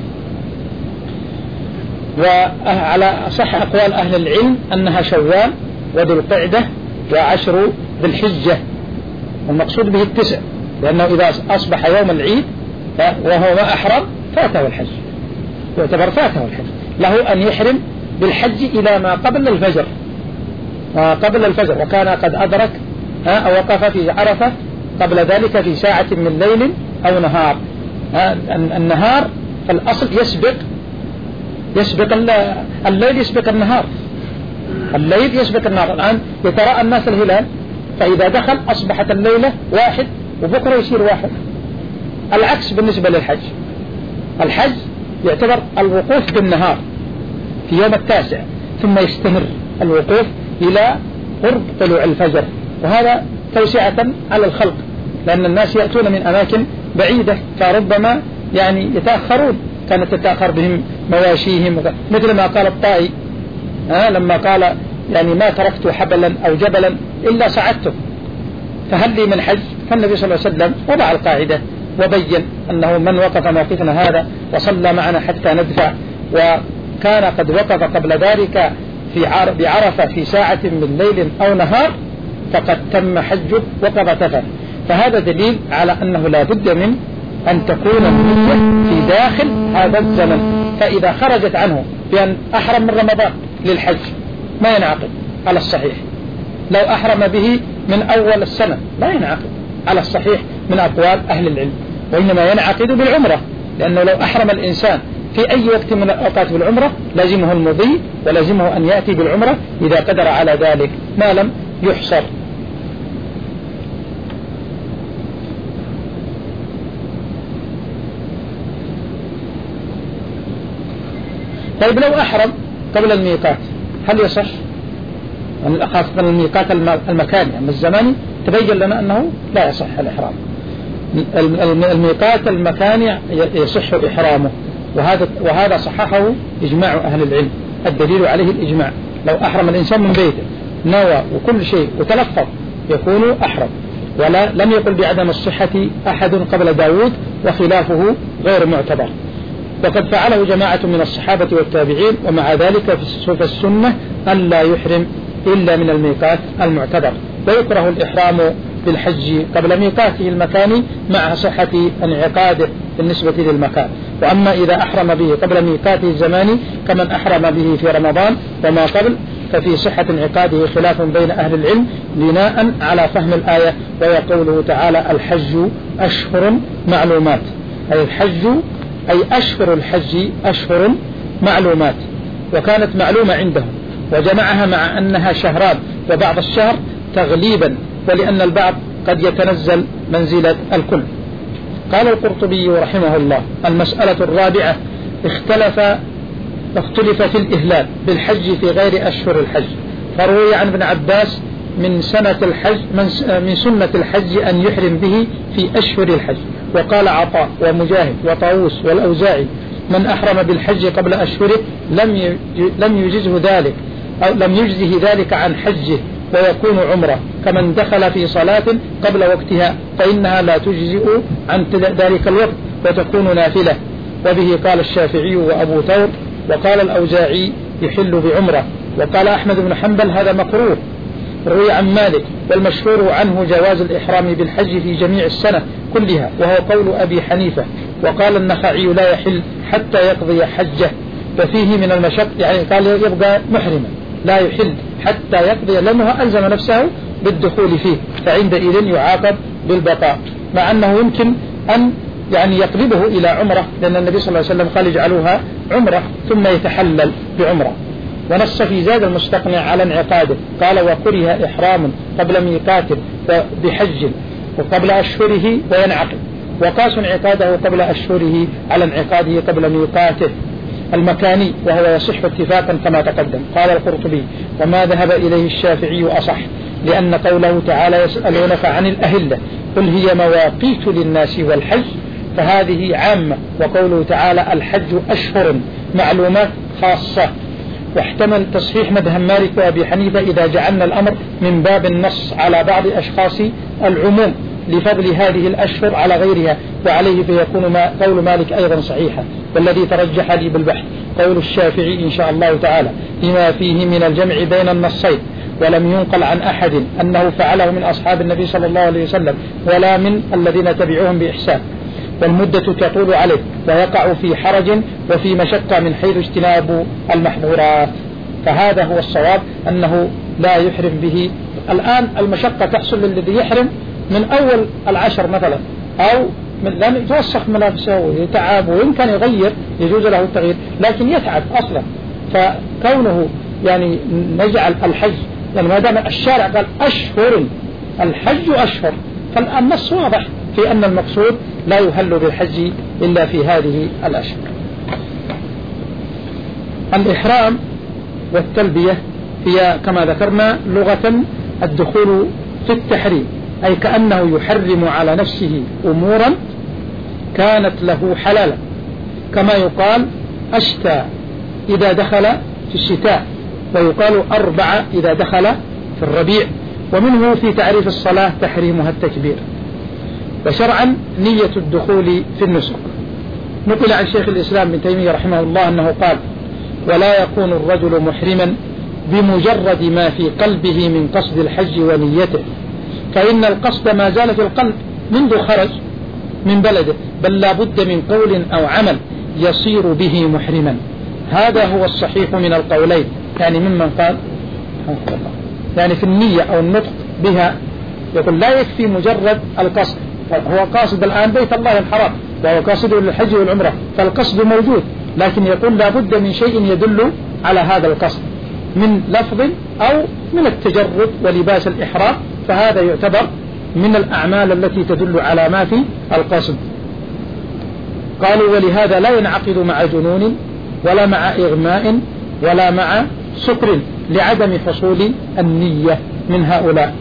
وعلى صح أقوال أهل العلم أنها شوال وذو القعدة وعشر ذي الحجة، والمقصود به التسع، لأنه إذا أصبح يوم العيد وهو ما أحرم فاته الحج، يعتبر فاته الحج، له أن يحرم بالحج إلى ما قبل الفجر، ما قبل الفجر، وكان قد أدرك أو وقف في عرفة قبل ذلك في ساعة من ليل أو نهار. النهار فالأصل يسبق يسبق الليل يسبق النهار، الليل يسبق النهار. الآن يتراءى الناس الهلال، فإذا دخل أصبحت الليلة واحد وبكرة يصير واحد. العكس بالنسبة للحج، الحج يعتبر الوقوف بالنهار في يوم التاسع، ثم يستمر الوقوف إلى قرب طلوع الفجر، وهذا توسعة على الخلق، لأن الناس يأتون من أماكن بعيدة، فربما يعني يتأخرون، كانت تتأخر بهم مواشيهم، مثل ما قال الطائي آه لما قال يعني ما تركت حبلا أو جبلا إلا صعدته، فهل لي من حج؟ فالنبي صلى الله عليه وسلم وضع القاعدة وبين أنه من وقف موقفنا هذا وصلى معنا حتى ندفع، وكان قد وقف قبل ذلك في بعرفة في ساعة من ليل أو نهار فقد تم حجه وقد تفعل. فهذا دليل على أنه لا بد من أن تكون النية في داخل هذا الزمن، فإذا خرجت عنه بأن أحرم من رمضان للحج ما ينعقد على الصحيح، لو أحرم به من أول السنة لا ينعقد على الصحيح من أقوال أهل العلم، وإنما ينعقد بالعمرة، لأنه لو أحرم الإنسان في أي وقت من الأوقات بالعمرة لازمه المضي ولازمه أن يأتي بالعمرة إذا قدر على ذلك ما لم يحصر. طيب لو أحرم قبل الميقات هل يصح؟ خاصة الميقات المكاني، أما الزماني تبين لنا أنه لا يصح الإحرام. الميقات المكاني يصح إحرامه، وهذا وهذا صححه إجماع أهل العلم، الدليل عليه الإجماع. لو أحرم الإنسان من بيته نوى وكل شيء وتلفظ يكون أحرم، ولا لم يقل بعدم الصحة أحد قبل داود، وخلافه غير معتبر. وقد فعله جماعة من الصحابة والتابعين، ومع ذلك في السنة أن لا يحرم إلا من الميقات المعتبر، ويكره الإحرام بالحج قبل ميقاته المكاني مع صحة انعقاده بالنسبة للمكان. وأما إذا أحرم به قبل ميقاته الزماني كمن أحرم به في رمضان وما قبل ففي صحة انعقاده خلاف بين أهل العلم بناء على فهم الآية، وهي قوله تعالى الحج أشهر معلومات، أي الحج أي أشهر الحج أشهر معلومات، وكانت معلومة عندهم وجمعها مع أنها شهران وبعض الشهر تغليبا، ولأن البعض قد يتنزل منزلة الكل. قال القرطبي رحمه الله: المسألة الرابعة اختلف اختلف في الإهلال بالحج في غير أشهر الحج، فروي عن ابن عباس من سنة الحج من, من سنة الحج أن يحرم به في أشهر الحج، وقال عطاء ومجاهد وطاووس والأوزاعي من أحرم بالحج قبل أشهره لم لم يجزه ذلك أو لم يجزه ذلك عن حجه ويكون عمره، كمن دخل في صلاة قبل وقتها فإنها لا تجزئ عن ذلك الوقت وتكون نافلة. وبه قال الشافعي وأبو ثور، وقال الأوزاعي يحل بعمره، وقال أحمد بن حنبل هذا مكروه. روي عن مالك والمشهور عنه جواز الإحرام بالحج في جميع السنة كلها، وهو قول أبي حنيفة. وقال النخعي لا يحل حتى يقضي حجه، وفيه من المشق، يعني قال يبقى محرما لا يحل حتى يقضي، لأنه ألزم نفسه بالدخول فيه، فعندئذ يعاقب بالبقاء، مع أنه يمكن أن يعني يقلبه إلى عمرة، لأن النبي صلى الله عليه وسلم قال اجعلوها عمرة ثم يتحلل بعمرة. ونص في زاد المستقنع على انعقاده، قال وكره إحرام قبل ميقات بحج وقبل أشهره وينعقد، وقاس انعقاده قبل أشهره على انعقاده قبل ميقاته المكاني، وهو يصح اتفاقا كما تقدم. قال القرطبي وما ذهب إليه الشافعي أصح، لأن قوله تعالى يسألونك عن الأهلة قل هي مواقيت للناس والحج فهذه عامة، وقوله تعالى الحج أشهر معلومات خاصة. واحتمل تصحيح مذهب مالك وأبي حنيفة إذا جعلنا الأمر من باب النص على بعض أشخاص العموم لفضل هذه الأشهر على غيرها، وعليه فيكون ما قول مالك أيضا صحيحا. والذي ترجح لي بالبحث قول الشافعي إن شاء الله تعالى لما فيه من الجمع بين النصين، ولم ينقل عن أحد أنه فعله من أصحاب النبي صلى الله عليه وسلم ولا من الذين تبعوهم بإحسان. والمدة تطول عليه ويقع في حرج وفي مشقة من حيث اجتناب المحظورات. فهذا هو الصواب أنه لا يحرم به. الآن المشقة تحصل للذي يحرم من أول العشر مثلا، أو من لم يتوسخ ملابسه ويتعب ويمكن يغير، يجوز له التغيير، لكن يتعب أصلا. فكونه يعني نجعل الحج، يعني ما دام الشارع قال أشهر الحج أشهر، فالنص واضح في أن المقصود لا يهل بالحج إلا في هذه الأشهر. الإحرام والتلبية هي كما ذكرنا لغة الدخول في التحريم، أي كأنه يحرم على نفسه أمورا كانت له حلالا، كما يقال أشتى إذا دخل في الشتاء، ويقال أربع إذا دخل في الربيع. ومنه في تعريف الصلاة تحريمها التكبير. وشرعا نية الدخول في النسك. نقل عن شيخ الإسلام ابن تيمية رحمه الله أنه قال: ولا يكون الرجل محرما بمجرد ما في قلبه من قصد الحج ونيته، فإن القصد ما زال في القلب منذ خرج من بلده، بل لا بد من قول أو عمل يصير به محرما. هذا هو الصحيح من القولين، يعني ممن قال يعني في النية أو النطق بها يقول لا يكفي مجرد القصد. هو قاصد الآن بيت الله الحرام وهو قاصده للحج والعمرة، فالقصد موجود، لكن يقول لا بد من شيء يدل على هذا القصد من لفظ أو من التجرد ولباس الإحرام، فهذا يعتبر من الأعمال التي تدل على ما في القصد. قالوا: ولهذا لا ينعقد مع جنون ولا مع إغماء ولا مع سكر لعدم حصول النية من هؤلاء.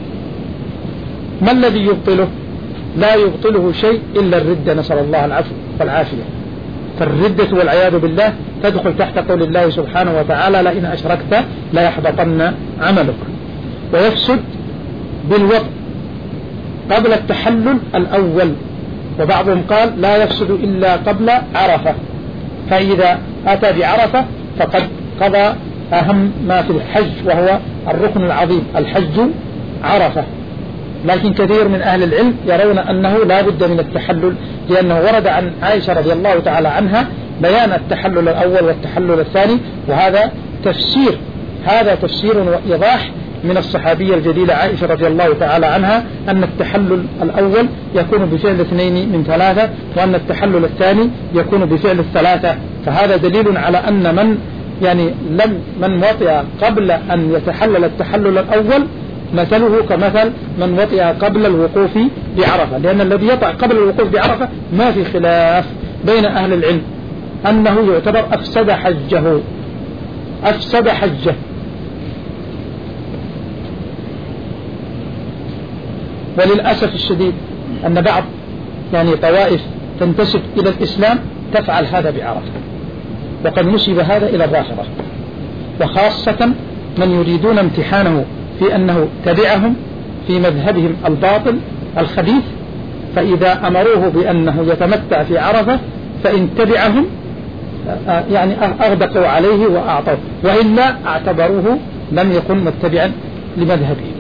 ما الذي يبطله؟ لا يبطله شيء إلا الردة، نسأل الله العفو والعافية. فالردة والعياذ بالله تدخل تحت قول الله سبحانه وتعالى: لئن أشركت لا يحبطن عملك. ويفسد بالوطء قبل التحلل الأول، وبعضهم قال لا يفسد إلا قبل عرفة، فإذا أتى بعرفة فقد قضى أهم ما في الحج وهو الركن العظيم، الحج عرفة. لكن كثير من أهل العلم يرون أنه لا بد من التحلل، لأنه ورد عن عائشة رضي الله تعالى عنها بيان التحلل الأول والتحلل الثاني، وهذا تفسير هذا تفسير وإيضاح من الصحابية الجليلة عائشة رضي الله تعالى عنها أن التحلل الأول يكون بفعل اثنين من ثلاثة، وأن التحلل الثاني يكون بفعل الثلاثة. فهذا دليل على أن من يعني لم من وطئ قبل أن يتحلل التحلل الأول مثله كمثل من وطئ قبل الوقوف بعرفة، لأن الذي يطأ قبل الوقوف بعرفة ما في خلاف بين أهل العلم أنه يعتبر أفسد حجه أفسد حجه. وللأسف الشديد أن بعض يعني طوائف تنتسب إلى الإسلام تفعل هذا بعرفة، وقد نسب هذا إلى الرافضة، وخاصة من يريدون امتحانه في أنه تبعهم في مذهبهم الباطل الخبيث، فإذا أمروه بأنه يتمتع في عرفة فإن تبعهم يعني أغدقوا عليه وأعطوه، وإلا اعتبروه لم يكن متبعا لمذهبهم،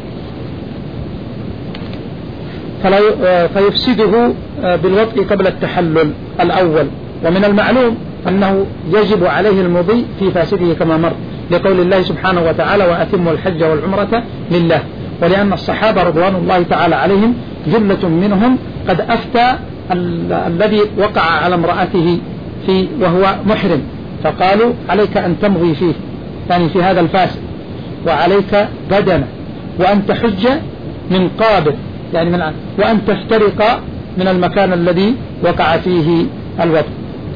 فيفسده بالوطء قبل التحلل الأول. ومن المعلوم أنه يجب عليه المضي في فاسده كما مر، لقول الله سبحانه وتعالى: وأتموا الحج والعمرة لله. ولأن الصحابة رضوان الله تعالى عليهم جملة منهم قد أفتى الذي وقع على امرأته في وهو محرم، فقالوا: عليك أن تمضي فيه، يعني في هذا الفاسد، وعليك بدنة، وأن تحج من قابل، يعني من وأن تفترق من المكان الذي وقع فيه الوطء.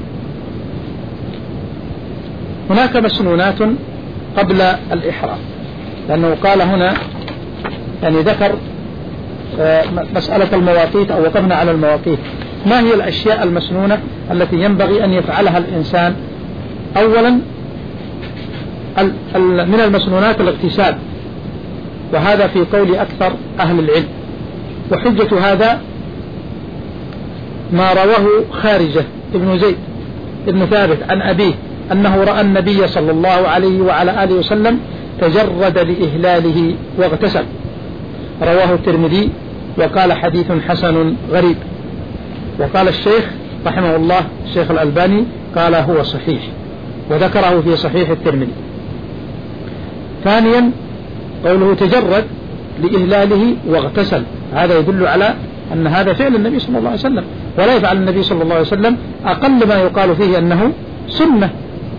هناك مسنونات قبل الإحرام، لأنه قال هنا يعني ذكر مسألة المواقيت أو وقفنا على المواقيت. ما هي الأشياء المسنونة التي ينبغي أن يفعلها الإنسان؟ أولا من المسنونات الاغتسال، وهذا في قول أكثر أهل العلم، وحجة هذا ما رواه خارجة ابن زيد ابن ثابت عن أبيه أنه رأى النبي صلى الله عليه وعلى آله وسلم تجرد لإهلاله واغتسل، رواه الترمذي وقال حديث حسن غريب. وقال الشيخ رحمه الله الشيخ الألباني قال هو صحيح، وذكره في صحيح الترمذي. ثانيا قوله تجرد لإهلاله واغتسل، هذا يدل على أن هذا فعل النبي صلى الله عليه وسلم، ولا يفعل النبي صلى الله عليه وسلم أقل ما يقال فيه أنه سنة.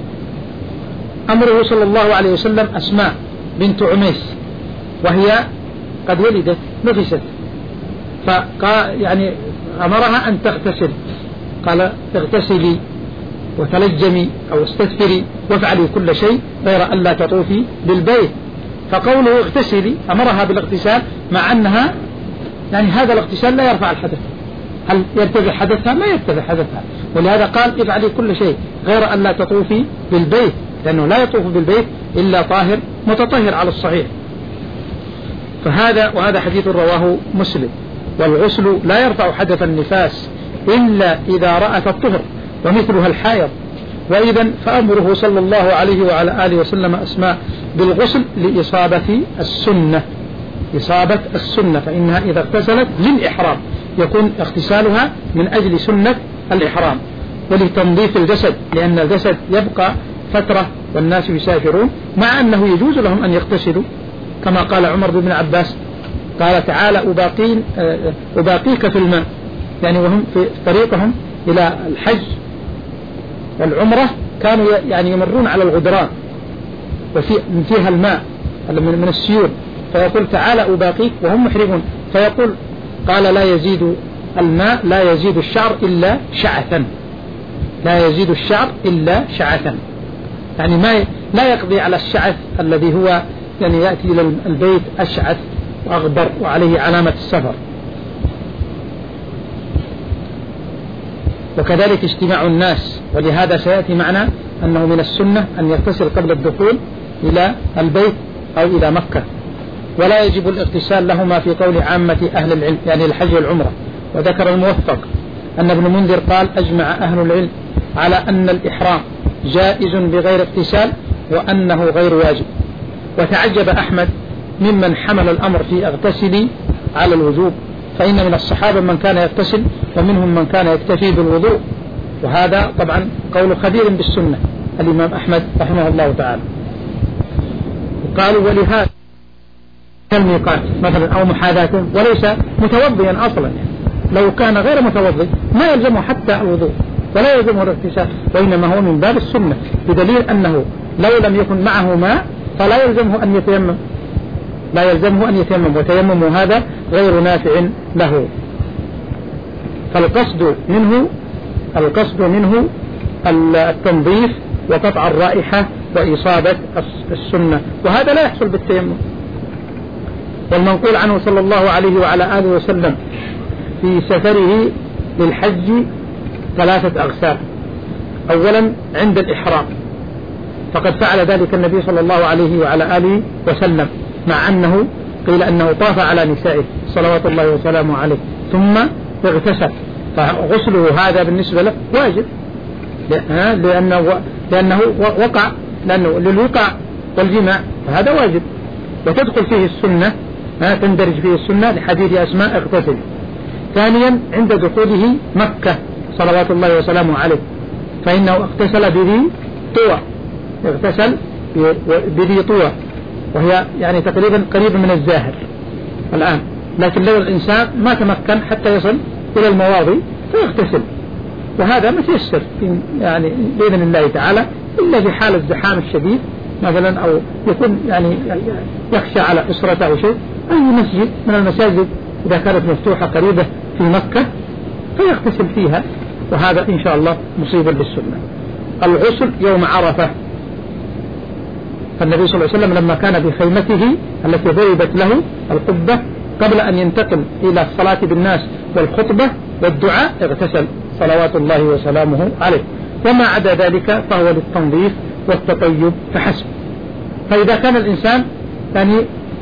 أمره صلى الله عليه وسلم أسماء بنت عميس وهي قد ولدت نفست، فقال يعني أمرها أن تغتسل، قال اغتسلي وتلجمي أو استثفري وافعلي كل شيء غير أن لا تطوفي بالبيت. فقوله اغتسلي أمرها بالاغتسال، مع أنها يعني هذا الاغتسال لا يرفع الحدث. هل يرتفع حدثها؟ ما يرتفع حدثها، ولهذا قال افعلي كل شيء غير أن لا تطوفي بالبيت، لأنه لا يطوف بالبيت إلا طاهر متطهر على الصحيح. فهذا وهذا حديث رواه مسلم. والغسل لا يرفع حدث النفاس إلا إذا رأت الطهر ومثلها الحائض. وإذا فأمره صلى الله عليه وعلى آله وسلم أسماء بالغسل لإصابة السنة، إصابة السنة، فإنها إذا اغتسلت للإحرام يكون اغتسالها من أجل سنة الإحرام، ولتنظيف الجسد، لأن الجسد يبقى فترة والناس يسافرون، مع أنه يجوز لهم أن يغتسلوا كما قال عمر بن عباس قال تعالى أباقين أباقيك في الماء، يعني وهم في طريقهم إلى الحج والعمرة كانوا يعني يمرون على الغدران وفي فيها الماء من السيول، فيقول تعالى أباقيك وهم محرمون، فيقول قال لا يزيد الماء لا يزيد الشعر إلا شعثا، لا يزيد الشعر إلا شعثا، يعني ما لا يقضي على الشعث الذي هو يعني يأتي إلى البيت أشعث وأغبر وعليه علامة السفر. وكذلك اجتماع الناس، ولهذا سيأتي معنا أنه من السنة أن يغتسل قبل الدخول إلى البيت أو إلى مكة، ولا يجب الاغتسال لهما في قول عامة أهل العلم يعني الحج والعمرة. وذكر الموفق أن ابن منذر قال أجمع أهل العلم على أن الإحرام جائز بغير اغتسال وأنه غير واجب. وتعجب أحمد ممن حمل الأمر في اغتسلي على الوجوب، فإن من الصحابة من كان يغتسل ومنهم من كان يكتفي بالوضوء، وهذا طبعا قول خبير بالسنة الإمام أحمد رحمه الله تعالى. قالوا ولهذا الميقات مثلا أو محاذاته وليس متوضيا أصلا، يعني لو كان غير متوضي ما يلزمه حتى الوضوء ولا يلزمه الاغتسال، وإنما هو من باب السنة، بدليل أنه لو لم يكن معه ماء فلا يلزمه أن يتيمم، لا يلزمه أن يتيمم، وتيمم هذا غير نافع له. فالقصد منه القصد منه التنظيف وقطع الرائحة وإصابة السنة، وهذا لا يحصل بالتيمم. والمنقول عنه صلى الله عليه وعلى آله وسلم في سفره للحج ثلاثة أغسال. أولا عند الإحرام، فقد فعل ذلك النبي صلى الله عليه وعلى آله وسلم، مع أنه قيل أنه طاف على نسائه صلوات الله وسلامه عليه ثم اغتسل، فغسله هذا بالنسبة له واجب، لأنه, لأنه وقع لأنه للوقع والجماع، فهذا واجب. وتدخل فيه السنة، تندرج فيه السنة لحديث أسماء اغتسل. ثانيا عند دخوله مكة صلوات الله وسلامه عليه، فإنه اغتسل بذي طوى، اغتسل بذي طوى وهي يعني تقريبا قريب من الزاهر الآن، لكن لو الإنسان ما تمكن حتى يصل إلى المواضي فيغتسل، وهذا متيسر يعني بإذن الله تعالى، إلا في حال الزحام الشديد مثلا، أو يكون يعني يخشى على أسرته أو شيء، أي مسجد من المساجد إذا كانت مفتوحة قريبة في مكة فيغتسل فيها، وهذا إن شاء الله مصيبا للسنة. الغسل يوم عرفة، فالنبي صلى الله عليه وسلم لما كان بخيمته التي ضربت له القبة قبل أن ينتقل إلى الصلاة بالناس والخطبة والدعاء اغتسل صلوات الله وسلامه عليه، وما عدا ذلك فهو للتنظيف والتطيب فحسب. فإذا كان الإنسان يعني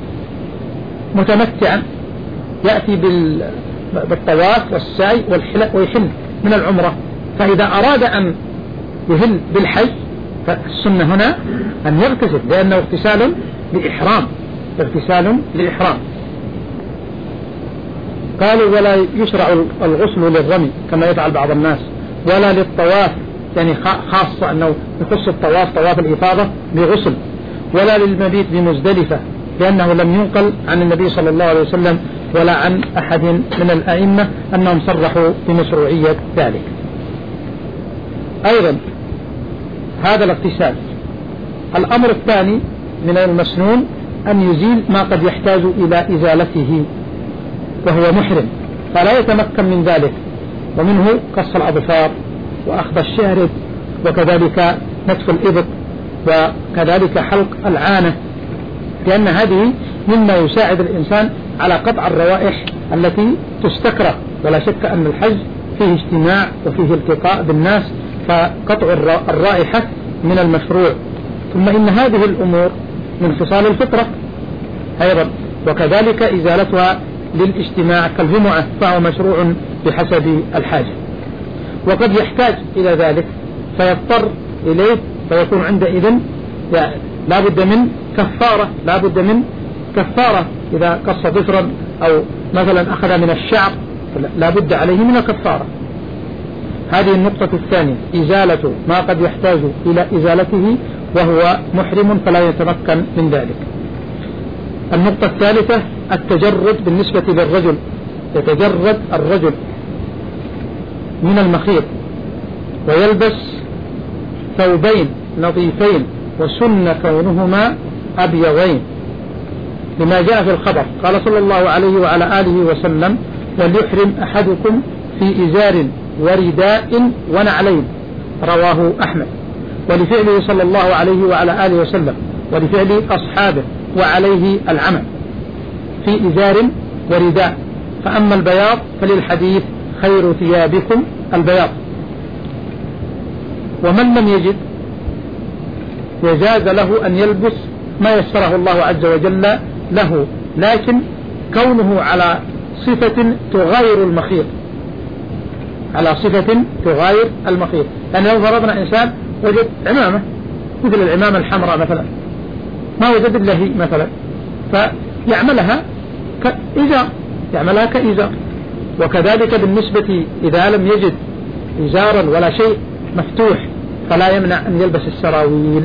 متمتعا يأتي بالطواف والسعي والحل ويحل من العمرة، فإذا أراد أن يهل بالحج فالسنة هنا أن يغتسل، لأنه اغتسال لإحرام، اغتسال لإحرام. قالوا ولا يشرع الغسل للرمي كما يفعل بعض الناس، ولا للطواف، يعني خاصة أنه يخص الطواف طواف الإفاضة بغسل، ولا للمبيت بمزدلفة، لأنه لم ينقل عن النبي صلى الله عليه وسلم ولا عن أحد من الأئمة أنهم صرحوا بمشروعية ذلك. أيضا هذا الاغتسال. الأمر الثاني من المسنون أن يزيل ما قد يحتاج إلى إزالته وهو محرم، فلا يتمكن من ذلك، ومنه قص الأظفار وأخذ الشارب، وكذلك نتف الإبط، وكذلك حلق العانة، لأن هذه مما يساعد الإنسان على قطع الروائح التي تستكره. ولا شك أن الحج فيه اجتماع وفيه التقاء بالناس، فقطع الرائحة من المشروع. ثم إن هذه الأمور من خصال الفطرة أيضا، وكذلك إزالتها للاجتماع كالجمعة فهو مشروع بحسب الحاجة، وقد يحتاج إلى ذلك فيضطر إليه، فيكون عندئذ يعني لا بد من كفارة لا بد من كفارة إذا قص ظفرا أو مثلا أخذ من الشعر لا بد عليه من الكفارة. هذه النقطة الثانية، إزالة ما قد يحتاج إلى إزالته وهو محرم فلا يتمكن من ذلك. النقطة الثالثة التجرد بالنسبة للرجل، يتجرد الرجل من المخيط ويلبس ثوبين نظيفين وسن كونهما أبيضين، لما جاء في الخبر قال صلى الله عليه وعلى آله وسلم: وليحرم أحدكم في إزار ورداء ونعلين، رواه أحمد. ولفعله صلى الله عليه وعلى آله وسلم ولفعل أصحابه وعليه العمل في إزار ورداء. فأما البياض فللحديث: خير ثيابكم البياض. ومن لم يجد يجاز له أن يلبس ما يسره الله عز وجل له، لكن كونه على صفة تغاير المخيط، على صفة تغاير المخيط. يعني لو فرضنا إنسان وجد عمامة مثل العمامة الحمراء مثلا، ما وجد إلا هي مثلا، فيعملها كإزار، يعملها كإزار. وكذلك بالنسبة إذا لم يجد إزارا ولا شيء مفتوح فلا يمنع أن يلبس السراويل.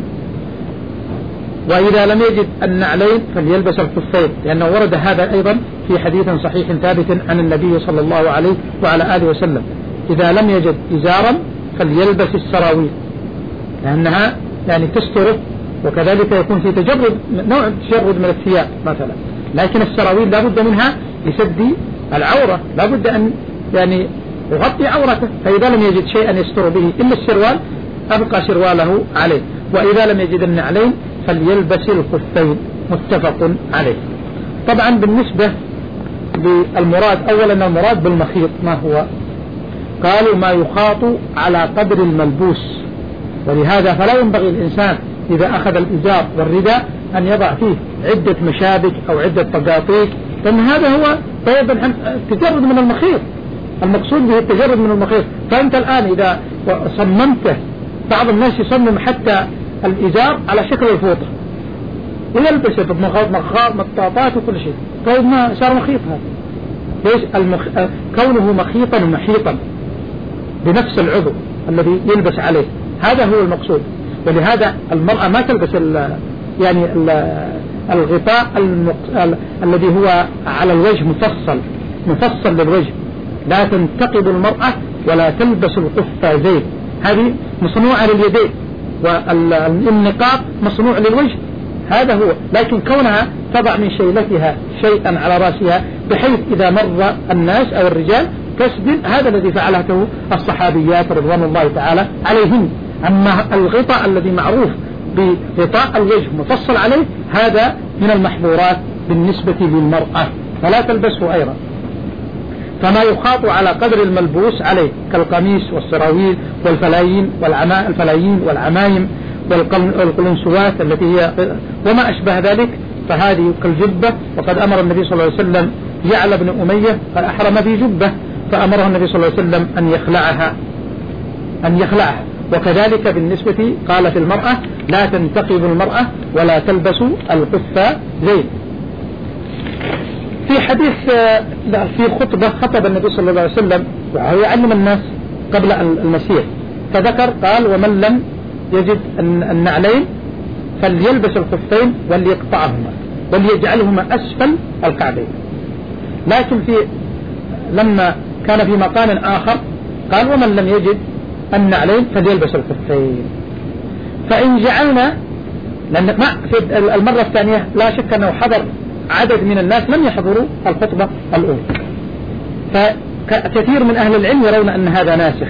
وإذا لم يجد النعلين فليلبس الخفين، لأنه ورد هذا أيضا في حديث صحيح ثابت عن النبي صلى الله عليه وعلى آله وسلم: إذا لم يجد إزارا فليلبس السراويل، لأنها يعني تستره، وكذلك يكون في تجرد، نوع تجرد من الثياب مثلا. لكن السراويل لا بد منها لسد العورة، لا بد أن يعني يغطي عورته، فإذا لم يجد شيئا يستر به إلا السروال أبقى سرواله عليه. وإذا لم يجد النعلين فليلبس الخفين، متفق عليه. طبعا بالنسبة للمراد، أولا المراد بالمخيط ما هو؟ قالوا ما يخاط على قدر الملبوس، ولهذا فلا ينبغي الإنسان إذا أخذ الإزار والرداء أن يضع فيه عدة مشابك أو عدة طقاطيق، لأن هذا هو التجرد من المخيط، المقصود به التجرد من المخيط. فأنت الآن إذا صممته، بعض الناس يصمم حتى الإزار على شكل الفوطة، يلبسه بمخاط مطاطات وكل شيء، طيب ما صار مخيط هذا؟ ليش؟ المخ... كونه مخيطا ومحيطا بنفس العضو الذي يلبس عليه، هذا هو المقصود. ولهذا المرأة ما تلبس ال... يعني ال... الغطاء المق... ال... الذي هو على الوجه مفصل مفصل للوجه، لا تنتقب المرأة ولا تلبس القفازين، هذه مصنوعة لليدين، والنقاب مصنوع للوجه، هذا هو. لكن كونها تضع من شيلتها شيئا على رأسها بحيث إذا مر الناس أو الرجال تسدل، هذا الذي فعلته الصحابيات رضوان الله تعالى عليهن. أما الغطاء الذي معروف بغطاء الوجه مفصل عليه، هذا من المحظورات بالنسبة للمرأة، فلا تلبسه أيضا. فما يخاط على قدر الملبوس عليه كالقميص والسراويل والفلايين والعماء الفلايين والعمايم والقلنسوات التي هي وما أشبه ذلك، فهذه كالجبة. وقد أمر النبي صلى الله عليه وسلم يعلى بن أمية قد أحرم بجبة، فأمره النبي صلى الله عليه وسلم أن يخلعها أن يخلعها. وكذلك بالنسبة قال في المرأة: لا تنتقب المرأة ولا تلبس القفازين. في في حديث في خطبة خطب النبي صلى الله عليه وسلم وهو يعلم الناس قبل المسير، فذكر قال ومن لم يجد النعلين فليلبس الخفين وليقطعهما وليجعلهما أسفل الكعبين. لكن في لما كان في مقام آخر قال ومن لم يجد النعلين فليلبس الخفين. فإن جعلنا، لأن ما في المرة الثانية لا شك أنه حضر عدد من الناس لم يحضروا الخطبة الأولى، فكثير من أهل العلم يرون أن هذا ناسخ.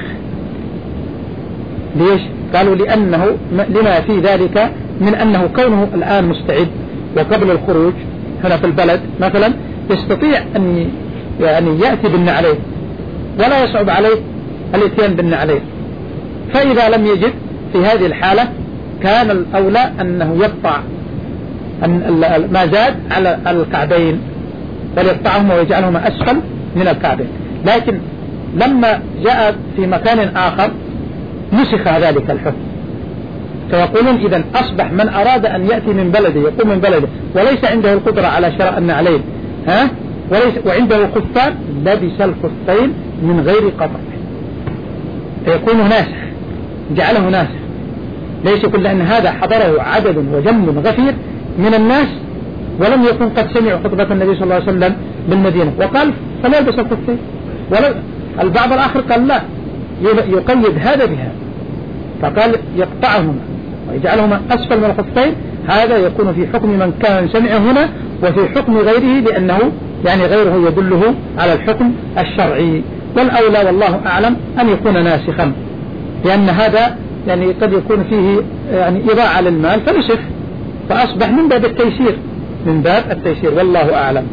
ليش؟ قالوا لأنه لما في ذلك من أنه كونه الآن مستعد وقبل الخروج هنا في البلد مثلا يستطيع أن يعني يأتي بالنعلين ولا يصعب عليه الاتيان بالنعلين. فإذا لم يجد في هذه الحالة كان الأولى أنه يقطع ما زاد على الكعبين وليقطعهما ويجعلهما أسفل من الكعبين. لكن لما جاء في مكان آخر نسخ ذلك الحكم، فيقولون إذن أصبح من أراد أن يأتي من بلده يقوم من بلده وليس عنده القدرة على شراء النعلين ها وليس وعنده خفان لبس الخفين من غير قطع، فيكون ناسخ، جعله ناسخ. ليس كل أن هذا حضره عدد وجم غفير من الناس ولم يكن قد سمعوا خطبة النبي صلى الله عليه وسلم بالمدينة وقال فلا يلبس الخفين. البعض الآخر قال لا، يقيد هذا بها فقال يقطعهما ويجعلهما أسفل من الخفين. هذا يكون في حكم من كان سمع هنا وفي حكم غيره، لأنه يعني غيره يدله على الحكم الشرعي. والأولى والله أعلم أن يكون ناسخا، لأن هذا يعني قد يكون فيه يعني إضاعة للمال فنسخ فأصبح من باب التيسير من باب التيسير والله أعلم.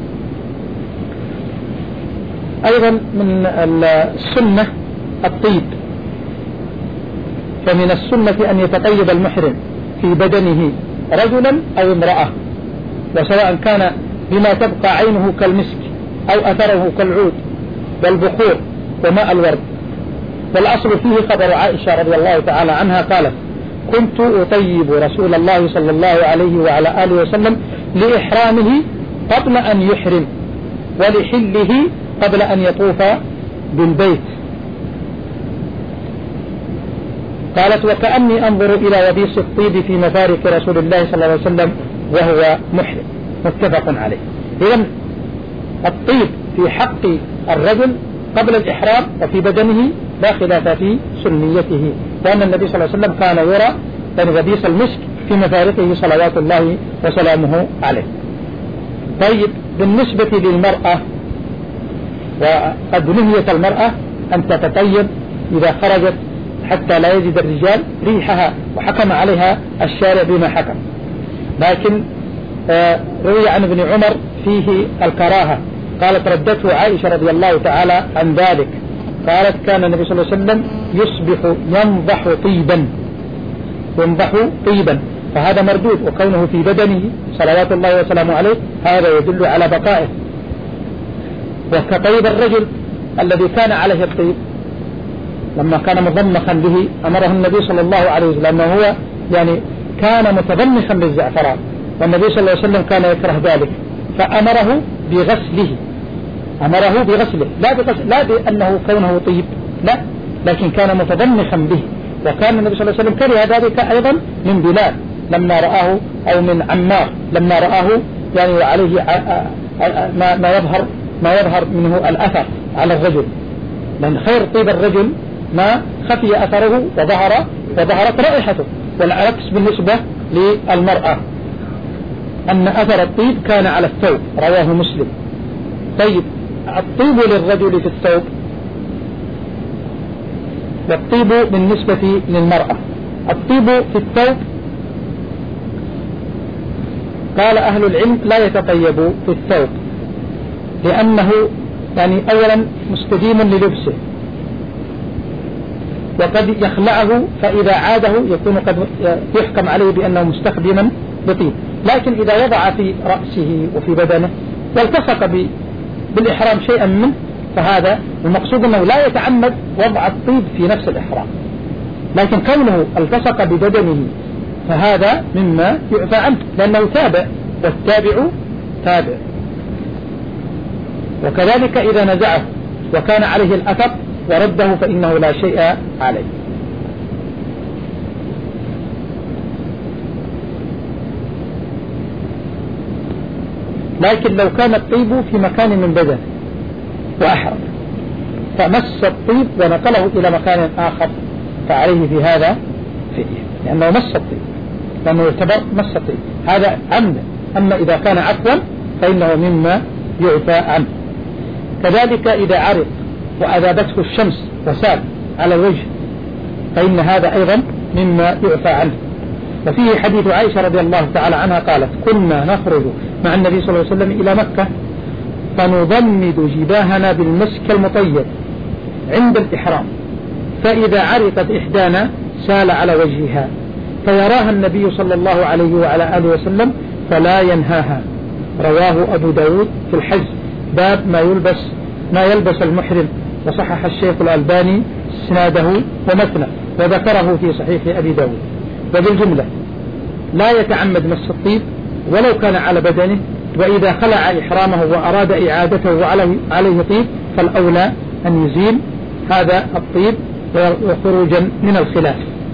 أيضا من السنة الطيب، فمن السنة أن يتطيب المحرم في بدنه رجلا أو امرأة، وسواء كان بما تبقى عينه كالمسك أو أثره كالعود والبخور وماء الورد. والأصل فيه خبر عائشة رضي الله تعالى عنها قالت كنت أطيب رسول الله صلى الله عليه وعلى آله وسلم لإحرامه قبل أن يحرم ولحله قبل أن يطوف بالبيت. قالت وكأني أنظر إلى وبيص الطيب في مفارق رسول الله صلى الله عليه وسلم وهو محرم. متفق عليه. إذن الطيب في حق الرجل قبل الإحرام وفي بدنه لا خلاف في سنيته، وأن النبي صلى الله عليه وسلم كان يرى أن وبيص المسك في مفارقه صلوات الله وسلامه عليه. طيب بالنسبة للمرأة، وقد نهيت المرأة أن تتطيب إذا خرجت حتى لا يجد الرجال ريحها، وحكم عليها الشارع بما حكم. لكن آه روي عن ابن عمر فيه الكراهة، قالت ردته عائشة رضي الله تعالى عن ذلك، قالت كان النبي صلى الله عليه وسلم يصبح ينضح طيبا ينضح طيبا فهذا مردود، وكونه في بدنه صلوات الله وسلامه عليه هذا يدل على بقائه. وكطيب الرجل الذي كان عليه الطيب لما كان مضمخا به أمره النبي صلى الله عليه وسلم، لأنه هو يعني كان متضمخا بالزعفران، والنبي صلى الله عليه وسلم كان يكره ذلك فأمره بغسله أمره بغسله لا, بغسل لا بأنه كونه طيب، لا، لكن كان متضمخا به. وكان النبي صلى الله عليه وسلم كره ذلك أيضا من بلال لما رآه، أو من عمار لما رآه يعني عليه ما, ما يظهر ما يظهر منه الأثر على الرجل، لأن خير طيب الرجل ما خفي أثره وظهر وظهرت رائحته. والعكس بالنسبة للمرأة أن أثر الطيب كان على الثوب، رواه مسلم. طيب الطيب للرجل في الثوب والطيب بالنسبة للمرأة. الطيب في الثوب قال أهل العلم لا يتطيب في الثوب، لأنه يعني أولا مستديم للبسه، وقد يخلعه فإذا عاده يكون قد يحكم عليه بأنه مستخدما لطيب. لكن إذا وضع في رأسه وفي بدنه والتصق بالإحرام شيئا منه فهذا المقصود أنه لا يتعمد وضع الطيب في نفس الإحرام، لكن كونه التصق ببدنه فهذا مما يعفى عنه لأنه تابع، والتابع تابع. وكذلك إذا نزعه وكان عليه الأثر ورده فإنه لا شيء عليه. لكن لو كان الطيب في مكان من بدنه وأحرم فمس الطيب ونقله إلى مكان آخر فعليه في هذا فدية، لأنه مس الطيب، لأنه يعتبر مس الطيب هذا عمد. أما إذا كان عفوا فإنه مما يعفى عنه. كذلك إذا عرق وأذابته الشمس وسال على الوجه فإن هذا أيضا مما يعفى عنه. وفيه حديث عائشة رضي الله تعالى عنها قالت: كنا نخرج مع النبي صلى الله عليه وسلم إلى مكة فنضمد جباهنا بالمسك المطيب عند الإحرام، فإذا عرقت إحدانا سال على وجهها فيراها النبي صلى الله عليه وعلى آله وسلم فلا ينهاها. رواه أبو داود في الحج باب ما يلبس ما يلبس المحرم، وصحح الشيخ الألباني اسناده ومتنه وذكره في صحيح أبي داود. وبالجملة لا يتعمد مس الطيب ولو كان على بدنه، وإذا خلع إحرامه وأراد إعادته وعليه طيب فالأولى أن يزيل هذا الطيب وخروجا من الخلاف.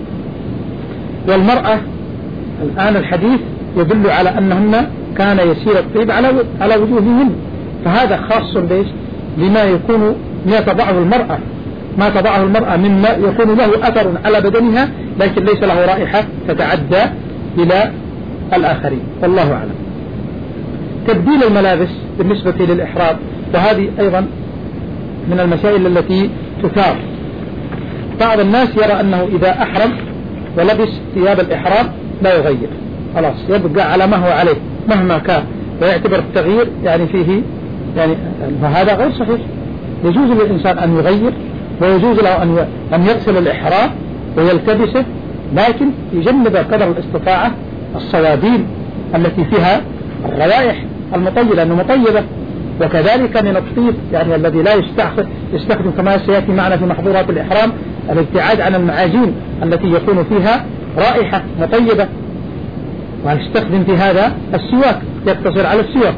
والمرأة الآن الحديث يدل على أنهن كان يسير الطيب على على وجوههن، فهذا خاص بيش لما يكون ما تضعه المرأة ما تضعه المرأة مما يكون له أثر على بدنها لكن ليس له رائحة تتعدى إلى الآخرين، والله أعلم. تبديل الملابس بالنسبة للإحرام، وهذه أيضا من المسائل التي تثار. بعض الناس يرى أنه إذا أحرم ولبس ثياب الإحرام لا يغير، خلاص يبقى على ما هو عليه مهما كان، ويعتبر التغيير يعني فيه يعني، فهذا غير صحيح. يجوز للإنسان أن يغير ويجوز له أن أن يغسل الإحرام ويلتبسه، لكن يجنب قدر الاستطاعة الصوابين التي فيها الروائح المطيبة لأنه مطيبة. وكذلك من الطيب يعني الذي لا يستخدم يستخدم كما سيأتي معنا في محظورات الإحرام الابتعاد عن المعاجين التي يكون فيها رائحة مطيبة، ويستخدم في هذا السواك، يقتصر على السواك.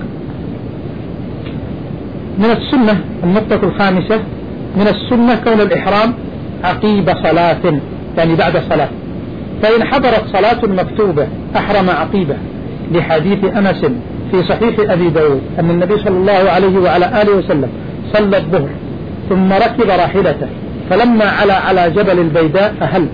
من السنة النقطة الخامسة من السنة كون الإحرام عقيب صلاة، يعني بعد صلاة، فإن حضرت صلاة مكتوبة أحرم عقيبة، لحديث أنس في صحيح أبي داود أن النبي صلى الله عليه وعلى آله وسلم صلى الظهر ثم ركب راحلته فلما علا على جبل البيداء أهل.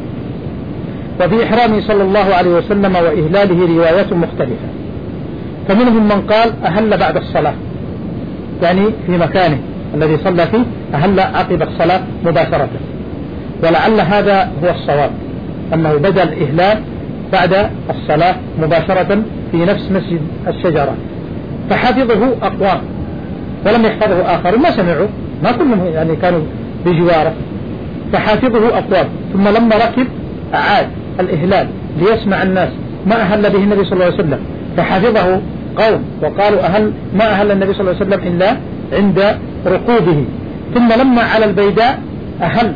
وفي إحرامه صلى الله عليه وسلم وإهلاله روايات مختلفة، فمنهم من قال أهل بعد الصلاة يعني في مكانه الذي صلى فيه أهل عقب الصلاة مباشرة، ولعل هذا هو الصواب أنه بدأ الإهلال بعد الصلاة مباشرة في نفس مسجد الشجرة. فحفظه أقوام ولم يحفظه آخر، ما سمعوا، ما كلهم يعني كانوا بجواره، فحافظه أقوام. ثم لما ركب أعاد الإهلال ليسمع الناس ما أهل به النبي صلى الله عليه وسلم، فحفظه قوم وقالوا أهل ما أهل النبي صلى الله عليه وسلم إلا عند ركوبه. ثم لما على البيداء أهل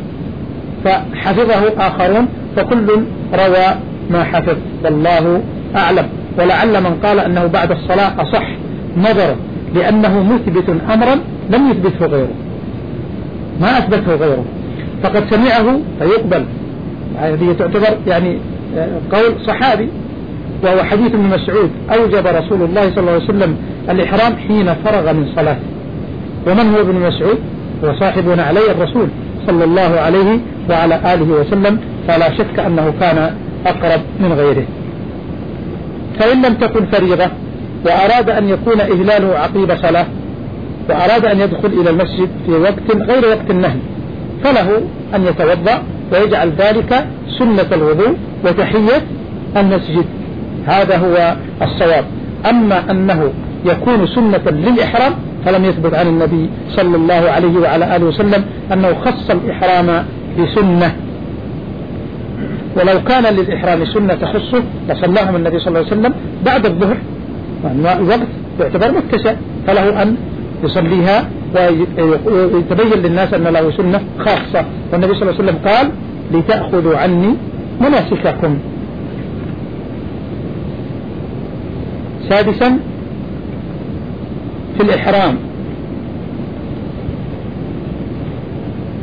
فحفظه آخرون، فكل روى ما حفظ، والله أعلم. ولعل من قال أنه بعد الصلاة أصح نظرا، لأنه مثبت أمرا لم يثبته غيره، ما أثبته غيره، فقد سمعه فيقبل. هذه تعتبر يعني قول صحابي، وهو حديث ابن مسعود: أوجب رسول الله صلى الله عليه وسلم الإحرام حين فرغ من صلاته. ومن هو ابن مسعود؟ هو صاحب نعلي الرسول صلى الله عليه وعلى آله وسلم، فلا شك أنه كان أقرب من غيره. فإن لم تكن فريضة وأراد أن يكون إهلاله عقيب صلاة وأراد أن يدخل إلى المسجد في وقت غير وقت النهي، فله أن يتوضأ ويجعل ذلك سنة الوضوء وتحية المسجد، هذا هو الصواب. أما أنه يكون سنة للإحرام فلم يثبت عن النبي صلى الله عليه وعلى آله وسلم أنه خص الإحرام بسنة، ولو كان للإحرام سنة تخصه لصلاهم النبي صلى الله عليه وسلم بعد الظهر، الوقت يعتبر متسع، فله أن يصليها ويتبين للناس أن له سنة خاصة. والنبي صلى الله عليه وسلم قال: لتأخذوا عني مناسككم. سادسا في الإحرام